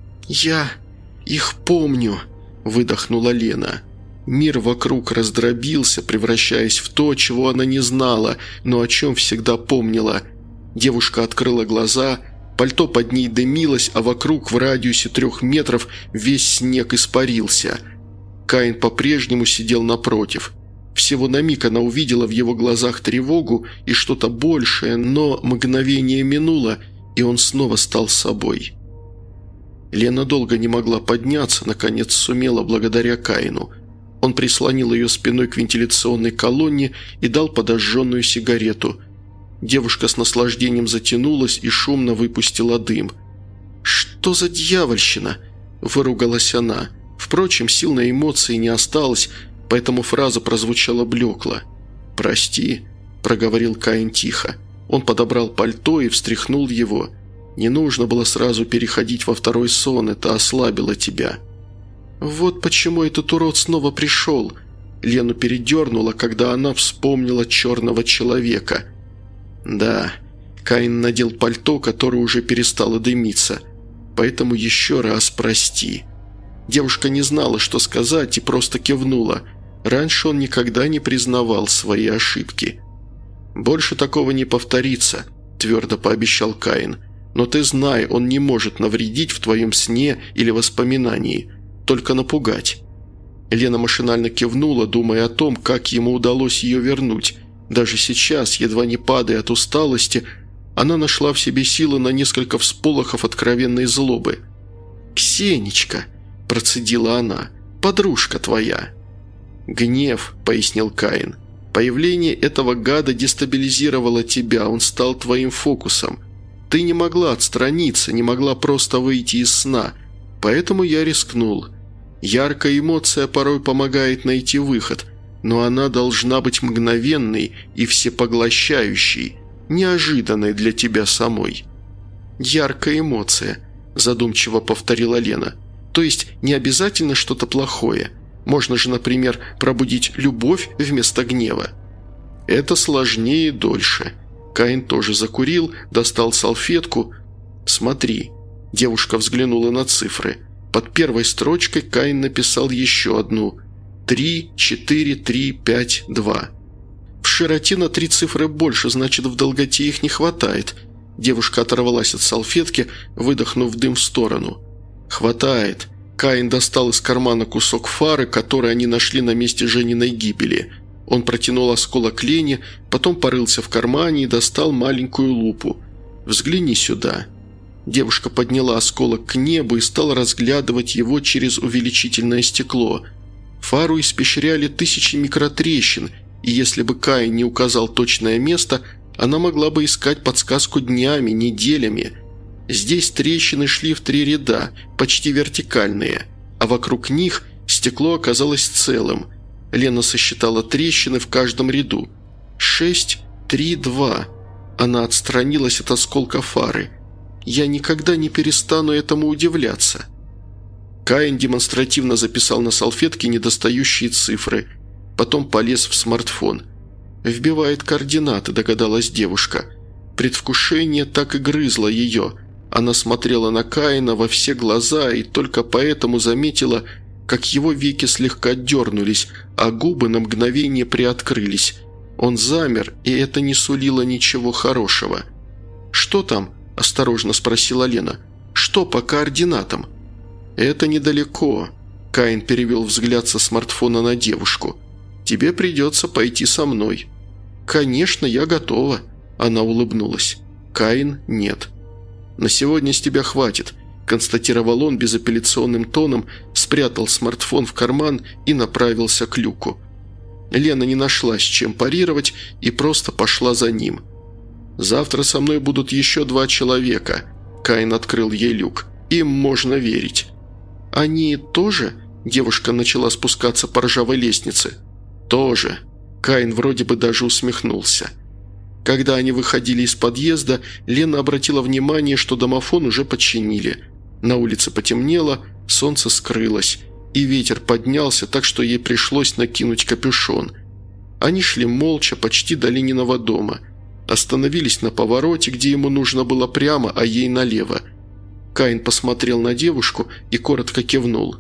«Я их помню!» – выдохнула Лена. Мир вокруг раздробился, превращаясь в то, чего она не знала, но о чем всегда помнила. Девушка открыла глаза, пальто под ней дымилось, а вокруг в радиусе 3 метров весь снег испарился. Каин по-прежнему сидел напротив. Всего на миг она увидела в его глазах тревогу и что-то большее, но мгновение минуло, и он снова стал собой. Лена долго не могла подняться, наконец сумела благодаря Каину. Он прислонил ее спиной к вентиляционной колонне и дал подожженную сигарету. Девушка с наслаждением затянулась и шумно выпустила дым. «Что за дьявольщина?» – выругалась она. Впрочем, сил на эмоции не осталось, поэтому фраза прозвучала блекло. «Прости», – проговорил Каин тихо. Он подобрал пальто и встряхнул его. «Не нужно было сразу переходить во второй сон, это ослабило тебя». «Вот почему этот урод снова пришел». Лену передернуло, когда она вспомнила черного человека. «Да». Каин надел пальто, которое уже перестало дымиться. «Поэтому еще раз прости». Девушка не знала, что сказать, и просто кивнула. Раньше он никогда не признавал свои ошибки. «Больше такого не повторится», – твердо пообещал Каин. «Но ты знай, он не может навредить в твоем сне или воспоминании. Только напугать». Лена машинально кивнула, думая о том, как ему удалось ее вернуть. Даже сейчас, едва не падая от усталости, она нашла в себе силы на несколько всполохов откровенной злобы. «Ксенечка», – процедила она, – «подружка твоя». «Гнев», – пояснил Каин. «Появление этого гада дестабилизировало тебя, он стал твоим фокусом. Ты не могла отстраниться, не могла просто выйти из сна, поэтому я рискнул». Яркая эмоция порой помогает найти выход, но она должна быть мгновенной и всепоглощающей, неожиданной для тебя самой. «Яркая эмоция», – задумчиво повторила Лена. «То есть не обязательно что-то плохое. Можно же, например, пробудить любовь вместо гнева». «Это сложнее и дольше». Каин тоже закурил, достал салфетку. «Смотри». Девушка взглянула на цифры. Под первой строчкой Каин написал еще одну – 3, 4, 3, 5, 2. В широте на 3 цифры больше, значит, в долготе их не хватает. Девушка оторвалась от салфетки, выдохнув дым в сторону. «Хватает». Каин достал из кармана кусок фары, который они нашли на месте Жениной гибели. Он протянул осколок Лене, потом порылся в кармане и достал маленькую лупу. «Взгляни сюда». Девушка подняла осколок к небу и стала разглядывать его через увеличительное стекло. Фару испещряли тысячи микротрещин, и если бы Каин не указал точное место, она могла бы искать подсказку днями, неделями. Здесь трещины шли в 3 ряда, почти вертикальные, а вокруг них стекло оказалось целым. Лена сосчитала трещины в каждом ряду. 6, 3, 2. Она отстранилась от осколка фары. «Я никогда не перестану этому удивляться». Каин демонстративно записал на салфетке недостающие цифры. Потом полез в смартфон. «Вбивает координаты», – догадалась девушка. Предвкушение так и грызло ее. Она смотрела на Каина во все глаза и только поэтому заметила, как его веки слегка дернулись, а губы на мгновение приоткрылись. Он замер, и это не сулило ничего хорошего. «Что там?» – осторожно спросила Лена. «Что по координатам?» «Это недалеко», – Каин перевел взгляд со смартфона на девушку. «Тебе придется пойти со мной». «Конечно, я готова», – она улыбнулась. Каин – нет. «На сегодня с тебя хватит», – констатировал он безапелляционным тоном, спрятал смартфон в карман и направился к люку. Лена не нашла с чем парировать и просто пошла за ним. «Завтра со мной будут еще 2 человека», – Каин открыл ей люк. «Им можно верить». «Они тоже?» – девушка начала спускаться по ржавой лестнице. «Тоже». Каин вроде бы даже усмехнулся. Когда они выходили из подъезда, Лена обратила внимание, что домофон уже починили. На улице потемнело, солнце скрылось, и ветер поднялся, так что ей пришлось накинуть капюшон. Они шли молча, почти до Лениного дома. Остановились на повороте, где ему нужно было прямо, а ей налево. Каин посмотрел на девушку и коротко кивнул.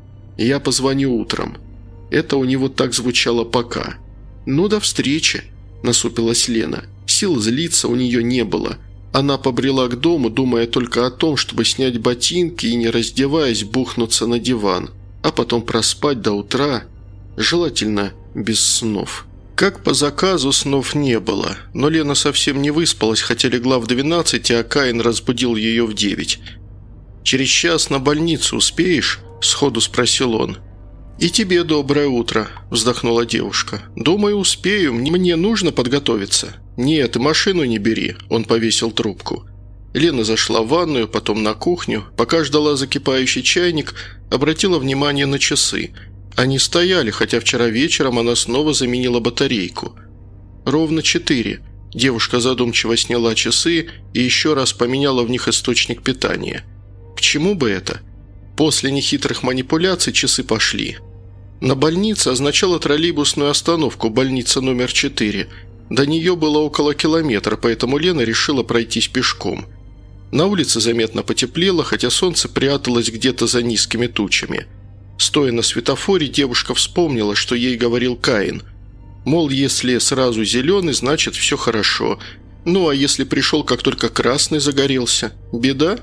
«Я позвоню утром». Это у него так звучало пока. «Ну, до встречи», – насупилась Лена. Сил злиться у нее не было. Она побрела к дому, думая только о том, чтобы снять ботинки и, не раздеваясь, бухнуться на диван, а потом проспать до утра, желательно без снов. Как по заказу, снов не было, но Лена совсем не выспалась, хотя легла в 12, а Каин разбудил ее в 9. «Через час на больницу успеешь?» – сходу спросил он. «И тебе доброе утро», – вздохнула девушка. «Думаю, успею. Мне нужно подготовиться». «Нет, и машину не бери», – он повесил трубку. Лена зашла в ванную, потом на кухню. Пока ждала закипающий чайник, обратила внимание на часы. Они стояли, хотя вчера вечером она снова заменила батарейку. Ровно 4. Девушка задумчиво сняла часы и еще раз поменяла в них источник питания. К чему бы это? После нехитрых манипуляций часы пошли. На больнице означало троллейбусную остановку, больница номер 4. До нее было около километра, поэтому Лена решила пройтись пешком. На улице заметно потеплело, хотя солнце пряталось где-то за низкими тучами. Стоя на светофоре, девушка вспомнила, что ей говорил Каин. Мол, если сразу зеленый, значит все хорошо. Ну а если пришел, как только красный загорелся? Беда?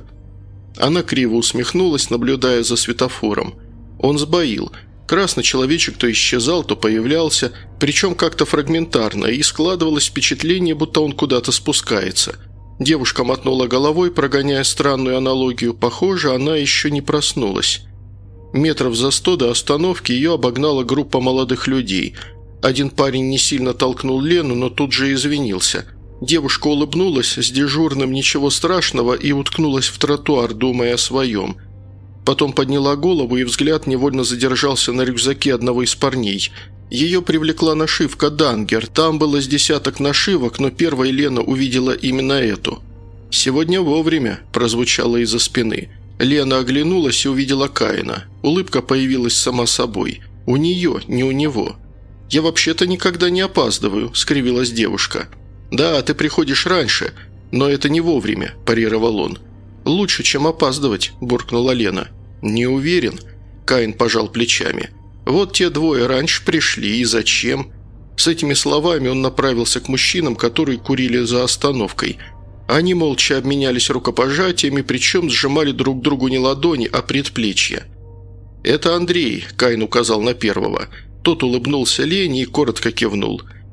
Она криво усмехнулась, наблюдая за светофором. Он сбоил. Красный человечек то исчезал, то появлялся, причем как-то фрагментарно, и складывалось впечатление, будто он куда-то спускается. Девушка мотнула головой, прогоняя странную аналогию. Похоже, она еще не проснулась. Метров за 100 до остановки ее обогнала группа молодых людей. Один парень не сильно толкнул Лену, но тут же извинился. Девушка улыбнулась с дежурным «ничего страшного» и уткнулась в тротуар, думая о своем. Потом подняла голову, и взгляд невольно задержался на рюкзаке одного из парней. Ее привлекла нашивка «Дангер». Там было с десяток нашивок, но первой Лена увидела именно эту. «Сегодня вовремя», – прозвучало из-за спины. Лена оглянулась и увидела Каина. Улыбка появилась сама собой. У нее, не у него. «Я вообще-то никогда не опаздываю», – скривилась девушка. «Да, ты приходишь раньше, но это не вовремя», – парировал он. «Лучше, чем опаздывать», – буркнула Лена. «Не уверен», – Каин пожал плечами. «Вот те двое раньше пришли, и зачем?» С этими словами он направился к мужчинам, которые курили за остановкой. Они молча обменялись рукопожатиями, причем сжимали друг другу не ладони, а предплечья. «Это Андрей», – Каин указал на первого. Тот улыбнулся Лене и коротко кивнул.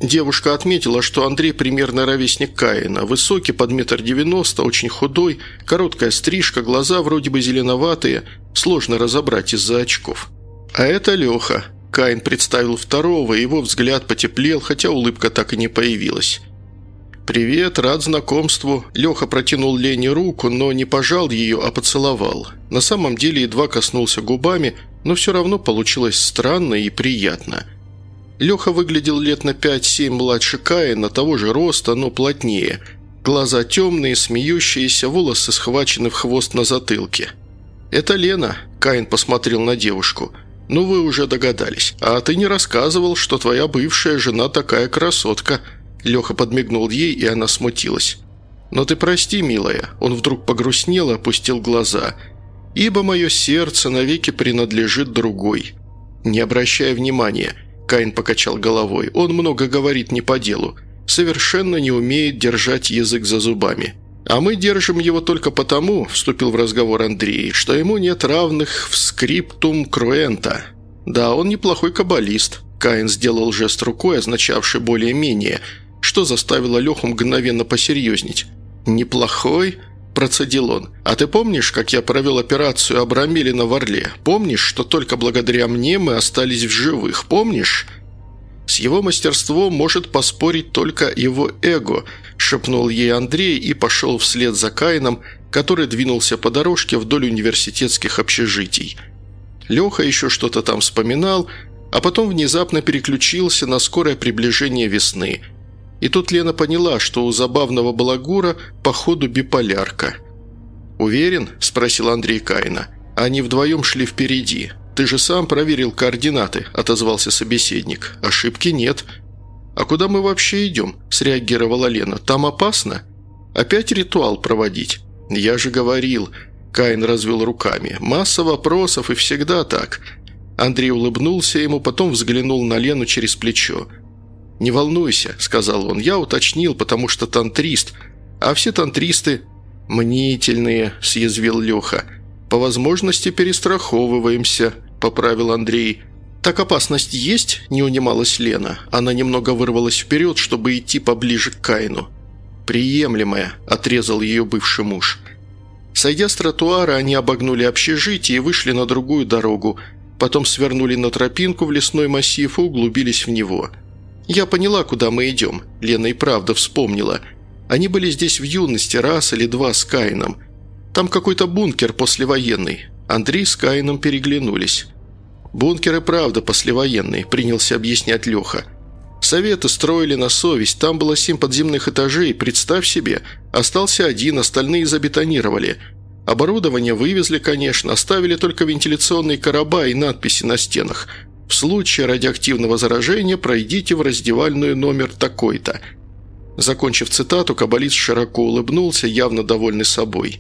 Девушка отметила, что Андрей примерно ровесник Каина, высокий, под 1,90 м, очень худой, короткая стрижка, глаза вроде бы зеленоватые, сложно разобрать из-за очков. А это Леха. Каин представил второго, и его взгляд потеплел, хотя улыбка так и не появилась. «Привет, рад знакомству». Леха протянул Лене руку, но не пожал ее, а поцеловал. На самом деле едва коснулся губами, но все равно получилось странно и приятно. Леха выглядел лет на 5-7 младше Каина, того же роста, но плотнее. Глаза темные, смеющиеся, волосы схвачены в хвост на затылке. «Это Лена», – Каин посмотрел на девушку. «Ну, вы уже догадались. А ты не рассказывал, что твоя бывшая жена такая красотка». Леха подмигнул ей, и она смутилась. «Но ты прости, милая». Он вдруг погрустнел и опустил глаза. «Ибо мое сердце навеки принадлежит другой». «Не обращай внимания». Каин покачал головой. «Он много говорит не по делу. Совершенно не умеет держать язык за зубами. А мы держим его только потому, – вступил в разговор Андрей, – что ему нет равных в скриптум круэнта. Да, он неплохой каббалист». Каин сделал жест рукой, означавший более-менее, что заставило Леху мгновенно посерьезнить. «Неплохой?» – процедил он. «А ты помнишь, как я провел операцию Абрамелина в Орле? Помнишь, что только благодаря мне мы остались в живых? Помнишь?» «С его мастерством может поспорить только его эго», – шепнул ей Андрей и пошел вслед за Каином, который двинулся по дорожке вдоль университетских общежитий. Леха еще что-то там вспоминал, а потом внезапно переключился на скорое приближение весны. И тут Лена поняла, что у забавного балагура походу биполярка. «Уверен?» – спросил Андрей Каина. «Они вдвоем шли впереди. Ты же сам проверил координаты», – отозвался собеседник. «Ошибки нет». «А куда мы вообще идем?» – среагировала Лена. «Там опасно? Опять ритуал проводить?» «Я же говорил», – Каин развел руками. «Масса вопросов и всегда так». Андрей улыбнулся ему, потом взглянул на Лену через плечо. «Не волнуйся», – сказал он, – «я уточнил, потому что тантрист, а все тантристы мнительные», – съязвил Леха. «По возможности перестраховываемся», – поправил Андрей. «Так опасность есть?» – не унималась Лена. Она немного вырвалась вперед, чтобы идти поближе к Каину. «Приемлемая», – отрезал ее бывший муж. Сойдя с тротуара, они обогнули общежитие и вышли на другую дорогу, потом свернули на тропинку в лесной массив и углубились в него. «Я поняла, куда мы идем», – Лена и правда вспомнила. Они были здесь в юности раз или два с Каином. Там какой-то бункер послевоенный. Андрей с Каином переглянулись. «Бункер и правда послевоенный», – принялся объяснять Леха. «Советы строили на совесть, там было 7 подземных этажей, представь себе. Остался один, остальные забетонировали. Оборудование вывезли, конечно, оставили только вентиляционные короба и надписи на стенах. В случае радиоактивного заражения пройдите в раздевальную номер такой-то». Закончив цитату, каббалист широко улыбнулся, явно довольный собой.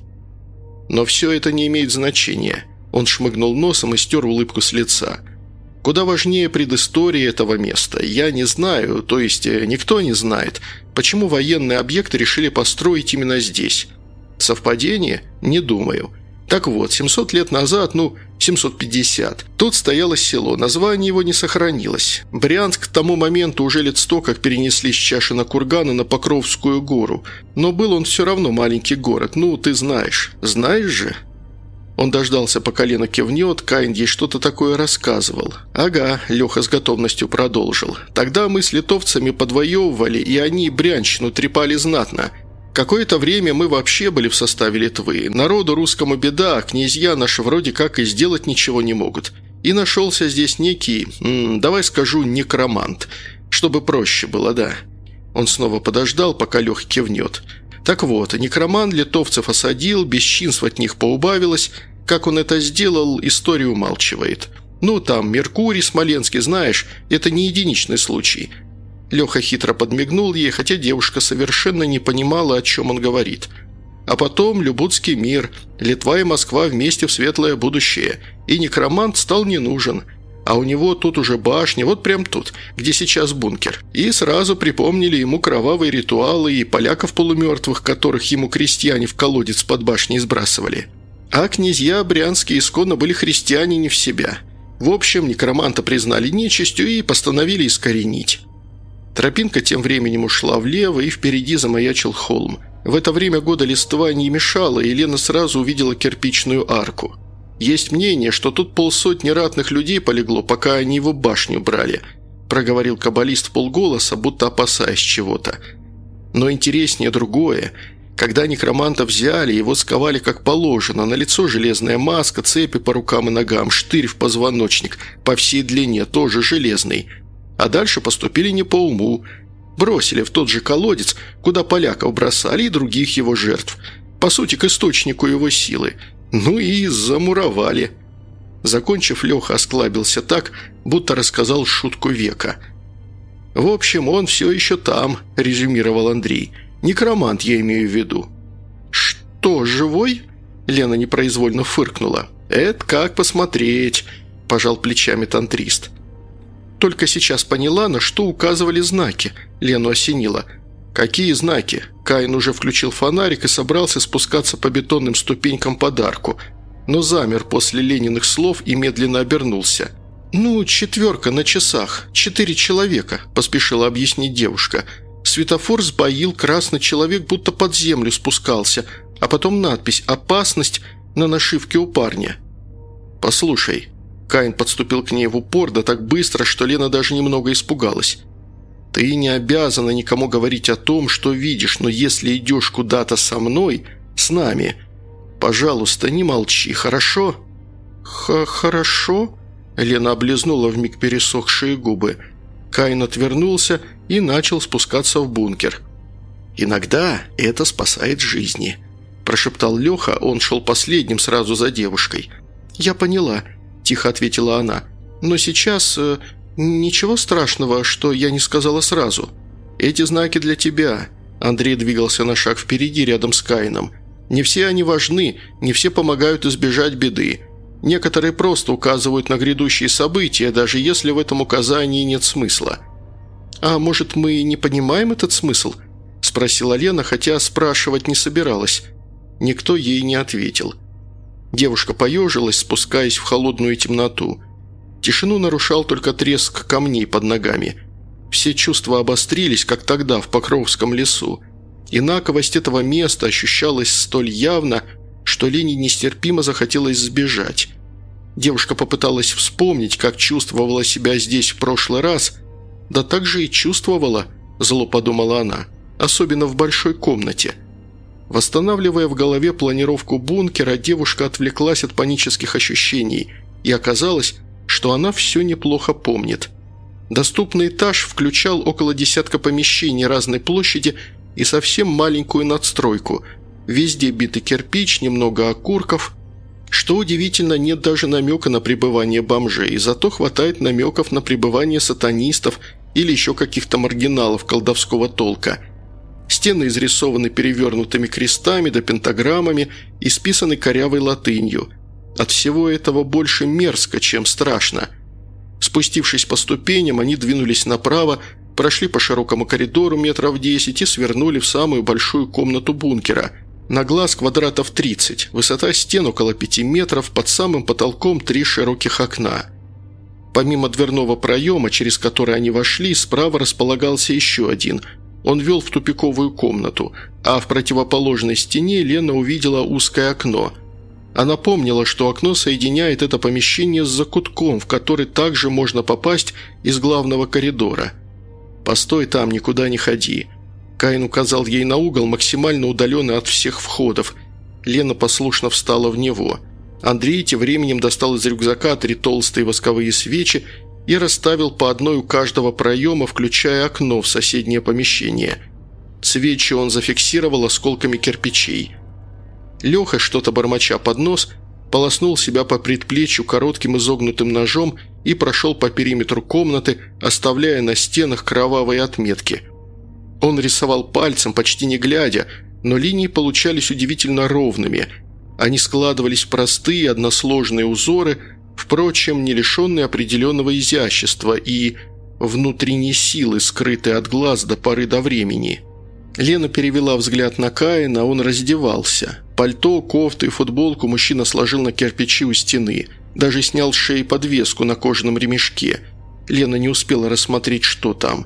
«Но все это не имеет значения». Он шмыгнул носом и стер улыбку с лица. «Куда важнее предыстория этого места. Я не знаю, то есть никто не знает, почему военные объекты решили построить именно здесь. Совпадение? Не думаю. Так вот, 700 лет назад, 750, тут стояло село, название его не сохранилось. Брянск к тому моменту уже лет 100 как перенесли с Чашина кургана на Покровскую гору, но был он все равно маленький город, ты знаешь. Знаешь же?» Он дождался, пока Лена кивнет, Каин ей что-то такое рассказывал. «Ага», – Леха с готовностью продолжил. «Тогда мы с литовцами подвоевывали, и они брянщину трепали знатно. Какое-то время мы вообще были в составе Литвы. Народу русскому беда, а князья наши вроде как и сделать ничего не могут. И нашелся здесь некий, давай скажу, некромант. Чтобы проще было, да». Он снова подождал, пока Леха кивнет. «Так вот, некромант литовцев осадил, бесчинств от них поубавилось. Как он это сделал, история умалчивает. Там Меркурий Смоленский, знаешь, это не единичный случай». Леха хитро подмигнул ей, хотя девушка совершенно не понимала, о чем он говорит. «А потом Любутский мир, Литва и Москва вместе в светлое будущее, и некромант стал не нужен. А у него тут уже башня, вот прям тут, где сейчас бункер. И сразу припомнили ему кровавые ритуалы и поляков полумертвых, которых ему крестьяне в колодец под башней сбрасывали. А князья брянские исконно были христиане не в себя. В общем, некроманта признали нечистью и постановили искоренить». Тропинка тем временем ушла влево, и впереди замаячил холм. В это время года листва не мешала, и Лена сразу увидела кирпичную арку. «Есть мнение, что тут 50 ратных людей полегло, пока они его башню брали», – проговорил каббалист вполголоса, будто опасаясь чего-то. «Но интереснее другое. Когда некроманта взяли, его сковали как положено, на лицо железная маска, цепи по рукам и ногам, штырь в позвоночник, по всей длине, тоже железный. А дальше поступили не по уму. Бросили в тот же колодец, куда поляков бросали и других его жертв. По сути, к источнику его силы. Ну и замуровали». Закончив, Леха осклабился так, будто рассказал шутку века. «В общем, он все еще там», – резюмировал Андрей. «Некромант, я имею в виду». «Что, живой?» – Лена непроизвольно фыркнула. «Это как посмотреть», – пожал плечами тантрист. Только сейчас поняла, на что указывали знаки. Лену осенило. «Какие знаки?» Каин уже включил фонарик и собрался спускаться по бетонным ступенькам под арку, но замер после Лениных слов и медленно обернулся. «Ну, 4 на часах, 4 человека», – поспешила объяснить девушка. Светофор сбоил, красный человек будто под землю спускался, а потом надпись «Опасность» на нашивке у парня. «Послушай», – Каин подступил к ней в упор, да так быстро, что Лена даже немного испугалась. «Ты не обязана никому говорить о том, что видишь, но если идешь куда-то со мной, с нами, пожалуйста, не молчи, хорошо?» «Хорошо?» – Лена облизнула вмиг пересохшие губы. Каин отвернулся и начал спускаться в бункер. «Иногда это спасает жизни», – прошептал Леха, он шел последним сразу за девушкой. «Я поняла», – тихо ответила она. «Но сейчас ничего страшного, что я не сказала сразу. Эти знаки для тебя». Андрей двигался на шаг впереди, рядом с Каином. «Не все они важны, не все помогают избежать беды. Некоторые просто указывают на грядущие события, даже если в этом указании нет смысла». «А может, мы не понимаем этот смысл?» – спросила Лена, хотя спрашивать не собиралась. Никто ей не ответил. Девушка поежилась, спускаясь в холодную темноту. Тишину нарушал только треск камней под ногами. Все чувства обострились, как тогда в Покровском лесу. Инаковость этого места ощущалась столь явно, что Лене нестерпимо захотелось сбежать. Девушка попыталась вспомнить, как чувствовала себя здесь в прошлый раз. «Да так же и чувствовала», – зло подумала она, – «особенно в большой комнате». Восстанавливая в голове планировку бункера, девушка отвлеклась от панических ощущений, и оказалось, что она все неплохо помнит. Доступный этаж включал около десятка помещений разной площади и совсем маленькую надстройку. Везде битый кирпич, немного окурков. Что удивительно, нет даже намека на пребывание бомжей, зато хватает намеков на пребывание сатанистов или еще каких-то маргиналов колдовского толка. Стены изрисованы перевернутыми крестами да пентаграммами и списаны корявой латынью. От всего этого больше мерзко, чем страшно. Спустившись по ступеням, они двинулись направо, прошли по широкому коридору метров 10 и свернули в самую большую комнату бункера. На глаз квадратов 30, высота стен около 5 метров, под самым потолком 3 широких окна. Помимо дверного проема, через который они вошли, справа располагался еще один. Он вел в тупиковую комнату, а в противоположной стене Лена увидела узкое окно. Она помнила, что окно соединяет это помещение с закутком, в который также можно попасть из главного коридора. «Постой там, никуда не ходи». Каин указал ей на угол, максимально удаленный от всех входов. Лена послушно встала в него. Андрей тем временем достал из рюкзака 3 толстые восковые свечи и расставил по одной у каждого проема, включая окно в соседнее помещение. Свечи он зафиксировал осколками кирпичей. Леха, что-то бормоча под нос, полоснул себя по предплечью коротким изогнутым ножом и прошел по периметру комнаты, оставляя на стенах кровавые отметки. Он рисовал пальцем, почти не глядя, но линии получались удивительно ровными. Они складывались в простые односложные узоры, впрочем, не лишенные определенного изящества и внутренней силы, скрытой от глаз до поры до времени. Лена перевела взгляд на Каина, он раздевался. Пальто, кофту и футболку мужчина сложил на кирпичи у стены. Даже снял с шеи подвеску на кожаном ремешке. Лена не успела рассмотреть, что там.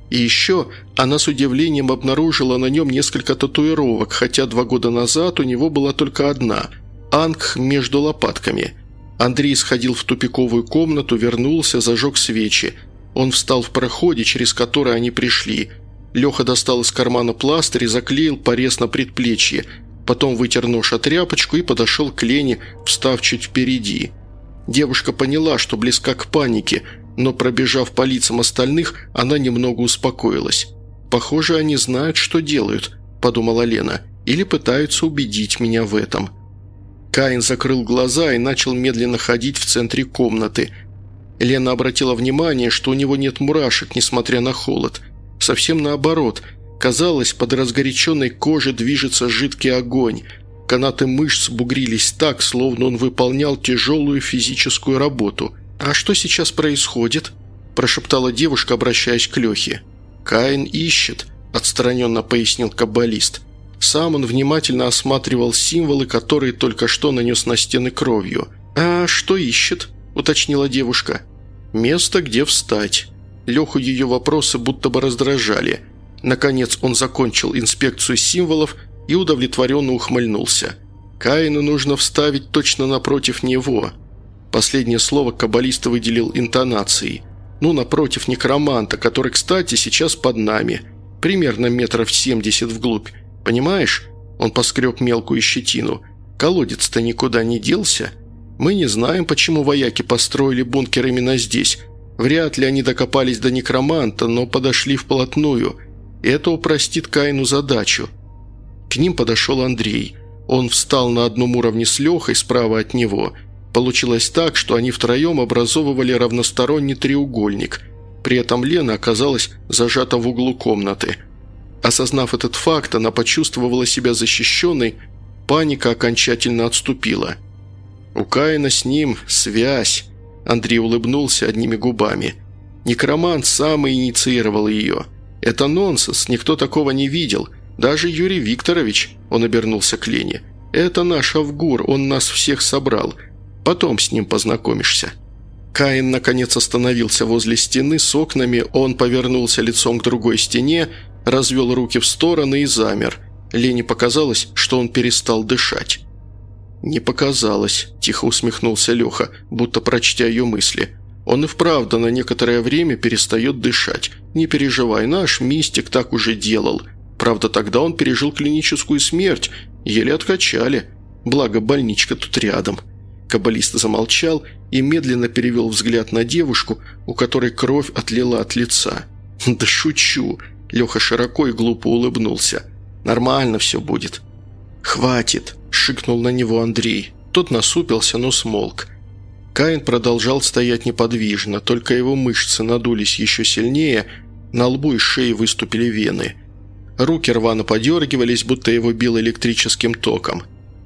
И еще она с удивлением обнаружила на нем несколько татуировок, хотя 2 года назад у него была только одна – «Ангх между лопатками». Андрей сходил в тупиковую комнату, вернулся, зажег свечи. Он встал в проходе, через который они пришли. Леха достал из кармана пластырь и заклеил порез на предплечье. Потом вытер нож о тряпочку и подошел к Лене, встав чуть впереди. Девушка поняла, что близка к панике, но, пробежав по лицам остальных, она немного успокоилась. «Похоже, они знают, что делают», – подумала Лена, – «или пытаются убедить меня в этом». Каин закрыл глаза и начал медленно ходить в центре комнаты. Лена обратила внимание, что у него нет мурашек, несмотря на холод. Совсем наоборот. Казалось, под разгоряченной кожей движется жидкий огонь. Канаты мышц бугрились так, словно он выполнял тяжелую физическую работу. «А что сейчас происходит?» – прошептала девушка, обращаясь к Лехе. «Каин ищет», – отстраненно пояснил каббалист. Сам он внимательно осматривал символы, которые только что нанес на стены кровью. «А что ищет?» – уточнила девушка. «Место, где встать». Леху ее вопросы будто бы раздражали. Наконец он закончил инспекцию символов и удовлетворенно ухмыльнулся. «Каину нужно вставить точно напротив него». Последнее слово каббалист выделил интонацией. «Ну, напротив некроманта, который, кстати, сейчас под нами. Примерно 70 метров вглубь. Понимаешь?» Он поскреб мелкую щетину. «Колодец-то никуда не делся. Мы не знаем, почему вояки построили бункер именно здесь. Вряд ли они докопались до некроманта, но подошли вплотную. Это упростит Каину задачу». К ним подошел Андрей. Он встал на одном уровне с Лехой справа от него. Получилось так, что они втроем образовывали равносторонний треугольник. При этом Лена оказалась зажата в углу комнаты. Осознав этот факт, она почувствовала себя защищенной, паника окончательно отступила. «У Каина с ним связь», – Андрей улыбнулся одними губами. «Некромант сам инициировал ее. Это нонсенс, никто такого не видел. Даже Юрий Викторович», – он обернулся к Лене. «Это наш Авгур, он нас всех собрал. Потом с ним познакомишься». Каин наконец остановился возле стены с окнами, он повернулся лицом к другой стене, развел руки в стороны и замер. Лене показалось, что он перестал дышать. «Не показалось», – тихо усмехнулся Леха, будто прочтя ее мысли. «Он и вправду на некоторое время перестает дышать. Не переживай, наш мистик так уже делал. Правда, тогда он пережил клиническую смерть, еле откачали. Благо, больничка тут рядом». Каббалист замолчал и медленно перевел взгляд на девушку, у которой кровь отлила от лица. «Да шучу!» – Леха широко и глупо улыбнулся. «Нормально все будет». «Хватит!» – шикнул на него Андрей. Тот насупился, но смолк. Каин продолжал стоять неподвижно, только его мышцы надулись еще сильнее, на лбу и шее выступили вены. Руки рвано подергивались, будто его било электрическим током.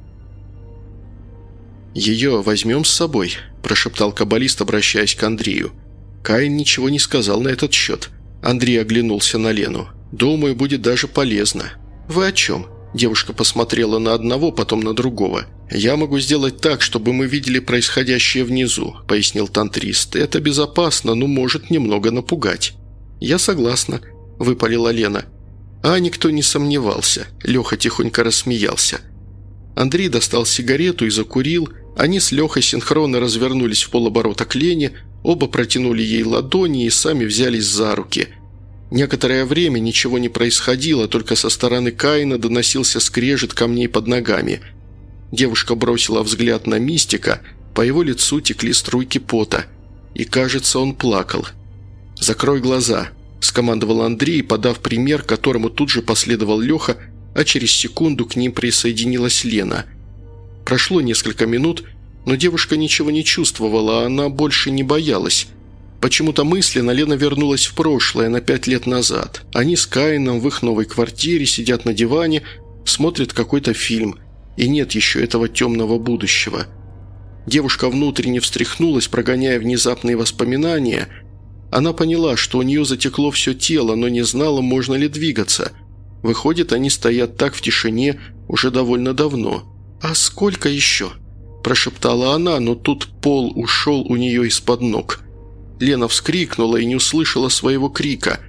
«Ее возьмем с собой», – прошептал каббалист, обращаясь к Андрею. Каин ничего не сказал на этот счет. Андрей оглянулся на Лену. «Думаю, будет даже полезно». «Вы о чем?» Девушка посмотрела на одного, потом на другого. «Я могу сделать так, чтобы мы видели происходящее внизу», – пояснил тантрист. «Это безопасно, но может немного напугать». «Я согласна», – выпалила Лена. А никто не сомневался. Леха тихонько рассмеялся. Андрей достал сигарету и закурил. Они с Лехой синхронно развернулись в полоборота к Лене, оба протянули ей ладони и сами взялись за руки. Некоторое время ничего не происходило, только со стороны Каина доносился скрежет камней под ногами. Девушка бросила взгляд на мистика, по его лицу текли струйки пота. И, кажется, он плакал. «Закрой глаза», – скомандовал Андрей, подав пример, которому тут же последовал Леха, а через секунду к ним присоединилась Лена. Прошло несколько минут, но девушка ничего не чувствовала, она больше не боялась. Почему-то мысленно Лена вернулась в прошлое, на 5 лет назад. Они с Каином в их новой квартире сидят на диване, смотрят какой-то фильм, и нет еще этого темного будущего. Девушка внутренне встряхнулась, прогоняя внезапные воспоминания. Она поняла, что у нее затекло все тело, но не знала, можно ли двигаться. Выходит, они стоят так в тишине уже довольно давно. «А сколько еще?» – прошептала она, но тут пол ушел у нее из-под ног. Лена вскрикнула и не услышала своего крика.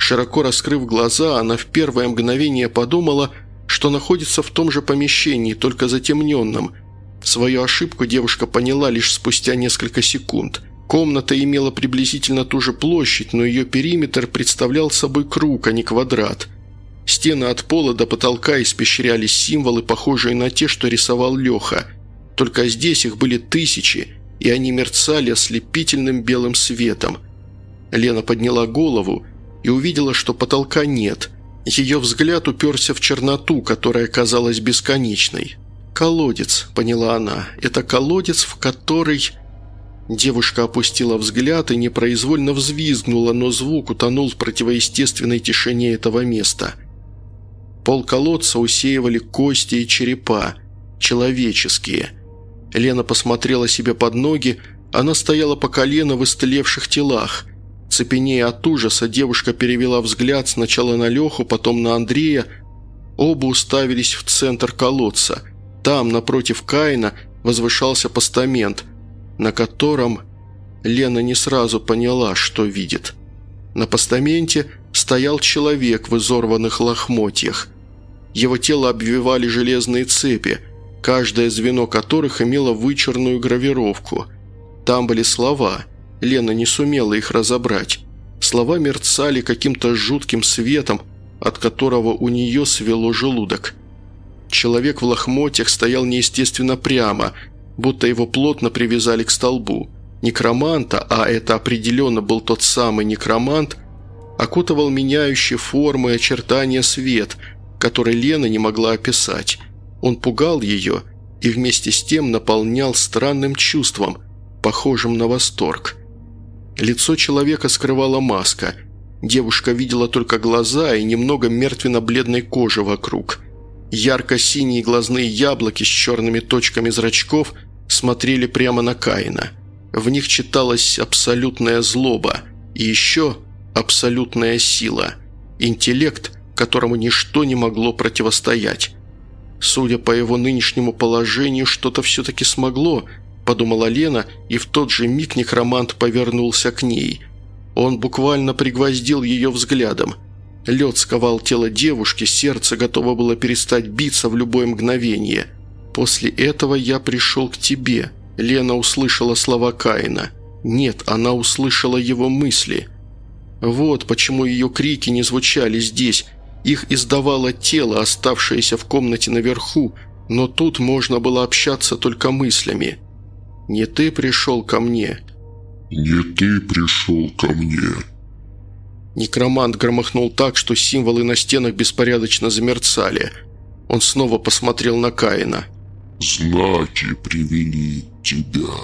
Широко раскрыв глаза, она в первое мгновение подумала, что находится в том же помещении, только затемненном. Свою ошибку девушка поняла лишь спустя несколько секунд. Комната имела приблизительно ту же площадь, но ее периметр представлял собой круг, а не квадрат. Стены от пола до потолка испещрялись символы, похожие на те, что рисовал Леха. Только здесь их были тысячи, и они мерцали ослепительным белым светом. Лена подняла голову и увидела, что потолка нет. Ее взгляд уперся в черноту, которая казалась бесконечной. «Колодец», — поняла она, — «это колодец, в который...» Девушка опустила взгляд и непроизвольно взвизгнула, но звук утонул в противоестественной тишине этого места. Пол колодца усеивали кости и черепа, человеческие. Лена посмотрела себе под ноги, она стояла по колено в истлевших телах. Цепенея от ужаса, девушка перевела взгляд сначала на Леху, потом на Андрея. Оба уставились в центр колодца. Там, напротив Каина, возвышался постамент, на котором Лена не сразу поняла, что видит. На постаменте стоял человек в изорванных лохмотьях. Его тело обвивали железные цепи, каждое звено которых имело вычурную гравировку. Там были слова. Лена не сумела их разобрать. Слова мерцали каким-то жутким светом, от которого у нее свело желудок. Человек в лохмотьях стоял неестественно прямо, будто его плотно привязали к столбу. Некроманта, а это определенно был тот самый некромант, окутывал меняющие формы и очертания свет, который Лена не могла описать. Он пугал ее и вместе с тем наполнял странным чувством, похожим на восторг. Лицо человека скрывала маска. Девушка видела только глаза и немного мертвенно-бледной кожи вокруг. Ярко-синие глазные яблоки с черными точками зрачков смотрели прямо на Каина. В них читалась абсолютная злоба и еще абсолютная сила. Интеллект, которому ничто не могло противостоять. Судя по его нынешнему положению, что-то все-таки смогло, подумала Лена, и в тот же миг некромант повернулся к ней. Он буквально пригвоздил ее взглядом. Лед сковал тело девушки, сердце готово было перестать биться в любое мгновение. «После этого я пришел к тебе», – Лена услышала слова Каина. Нет, она услышала его мысли. Вот почему ее крики не звучали здесь. Их издавало тело, оставшееся в комнате наверху, но тут можно было общаться только мыслями. «Не ты пришел ко мне». «Не ты пришел ко мне». Некромант громыхнул так, что символы на стенах беспорядочно замерцали. Он снова посмотрел на Каина. «Знаки привели тебя».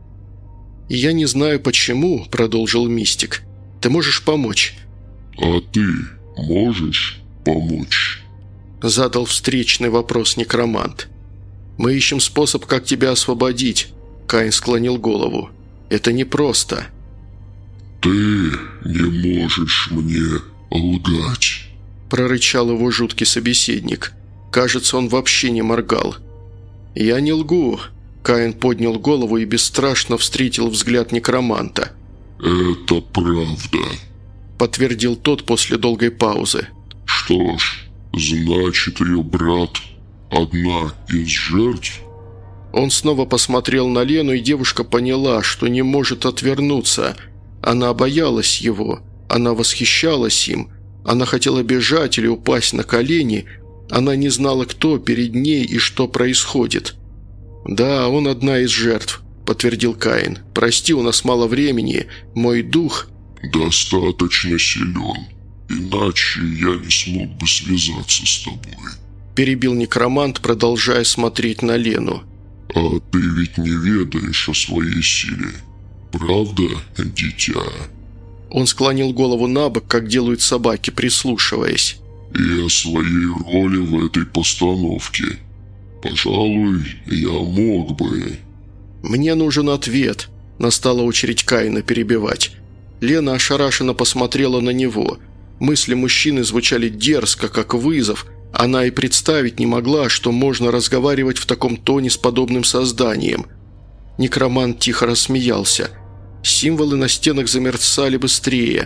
«Я не знаю почему», – продолжил мистик. «Ты можешь помочь?» «А ты можешь помочь?» – задал встречный вопрос некромант. «Мы ищем способ, как тебя освободить», – Каин склонил голову. «Это непросто». «Ты не можешь мне лгать», – прорычал его жуткий собеседник. Кажется, он вообще не моргал. «Я не лгу», – Каин поднял голову и бесстрашно встретил взгляд некроманта. «Это правда», – подтвердил тот после долгой паузы. «Что ж, значит, ее брат одна из жертв?» Он снова посмотрел на Лену, и девушка поняла, что не может отвернуться. Она боялась его, она восхищалась им, она хотела бежать или упасть на колени, она не знала, кто перед ней и что происходит. «Да, он одна из жертв», – подтвердил Каин. «Прости, у нас мало времени, мой дух...» «Достаточно силен, иначе я не смог бы связаться с тобой», – перебил некромант, продолжая смотреть на Лену. «А ты ведь не ведаешь о своей силе, правда, дитя?» Он склонил голову на бок, как делают собаки, прислушиваясь. «И о своей роли в этой постановке. Пожалуй, я мог бы...» «Мне нужен ответ», – настала очередь Каина перебивать. Лена ошарашенно посмотрела на него. Мысли мужчины звучали дерзко, как вызов. Она и представить не могла, что можно разговаривать в таком тоне с подобным созданием. Некромант тихо рассмеялся. Символы на стенах замерцали быстрее.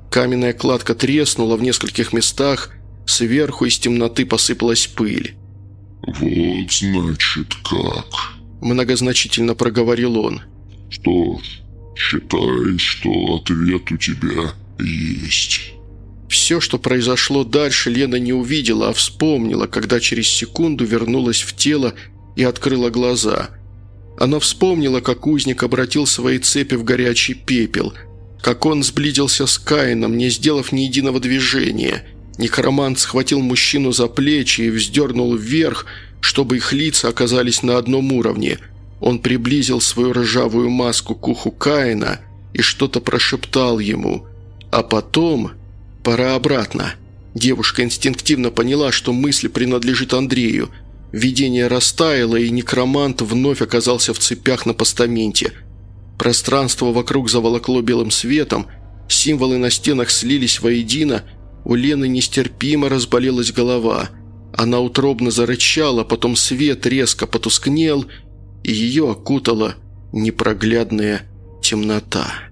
Каменная кладка треснула в нескольких местах, сверху из темноты посыпалась пыль. «Вот значит как», – многозначительно проговорил он. «Что ж, считай, что ответ у тебя есть». Все, что произошло дальше, Лена не увидела, а вспомнила, когда через секунду вернулась в тело и открыла глаза. Она вспомнила, как узник обратил свои цепи в горячий пепел, как он сблизился с Каином, не сделав ни единого движения. Некромант схватил мужчину за плечи и вздернул вверх, чтобы их лица оказались на одном уровне. Он приблизил свою ржавую маску к уху Каина и что-то прошептал ему. А потом... «Пора обратно». Девушка инстинктивно поняла, что мысль принадлежит Андрею. Видение растаяло, и некромант вновь оказался в цепях на постаменте. Пространство вокруг заволокло белым светом, символы на стенах слились воедино, у Лены нестерпимо разболелась голова. Она утробно зарычала, потом свет резко потускнел, и ее окутала непроглядная темнота.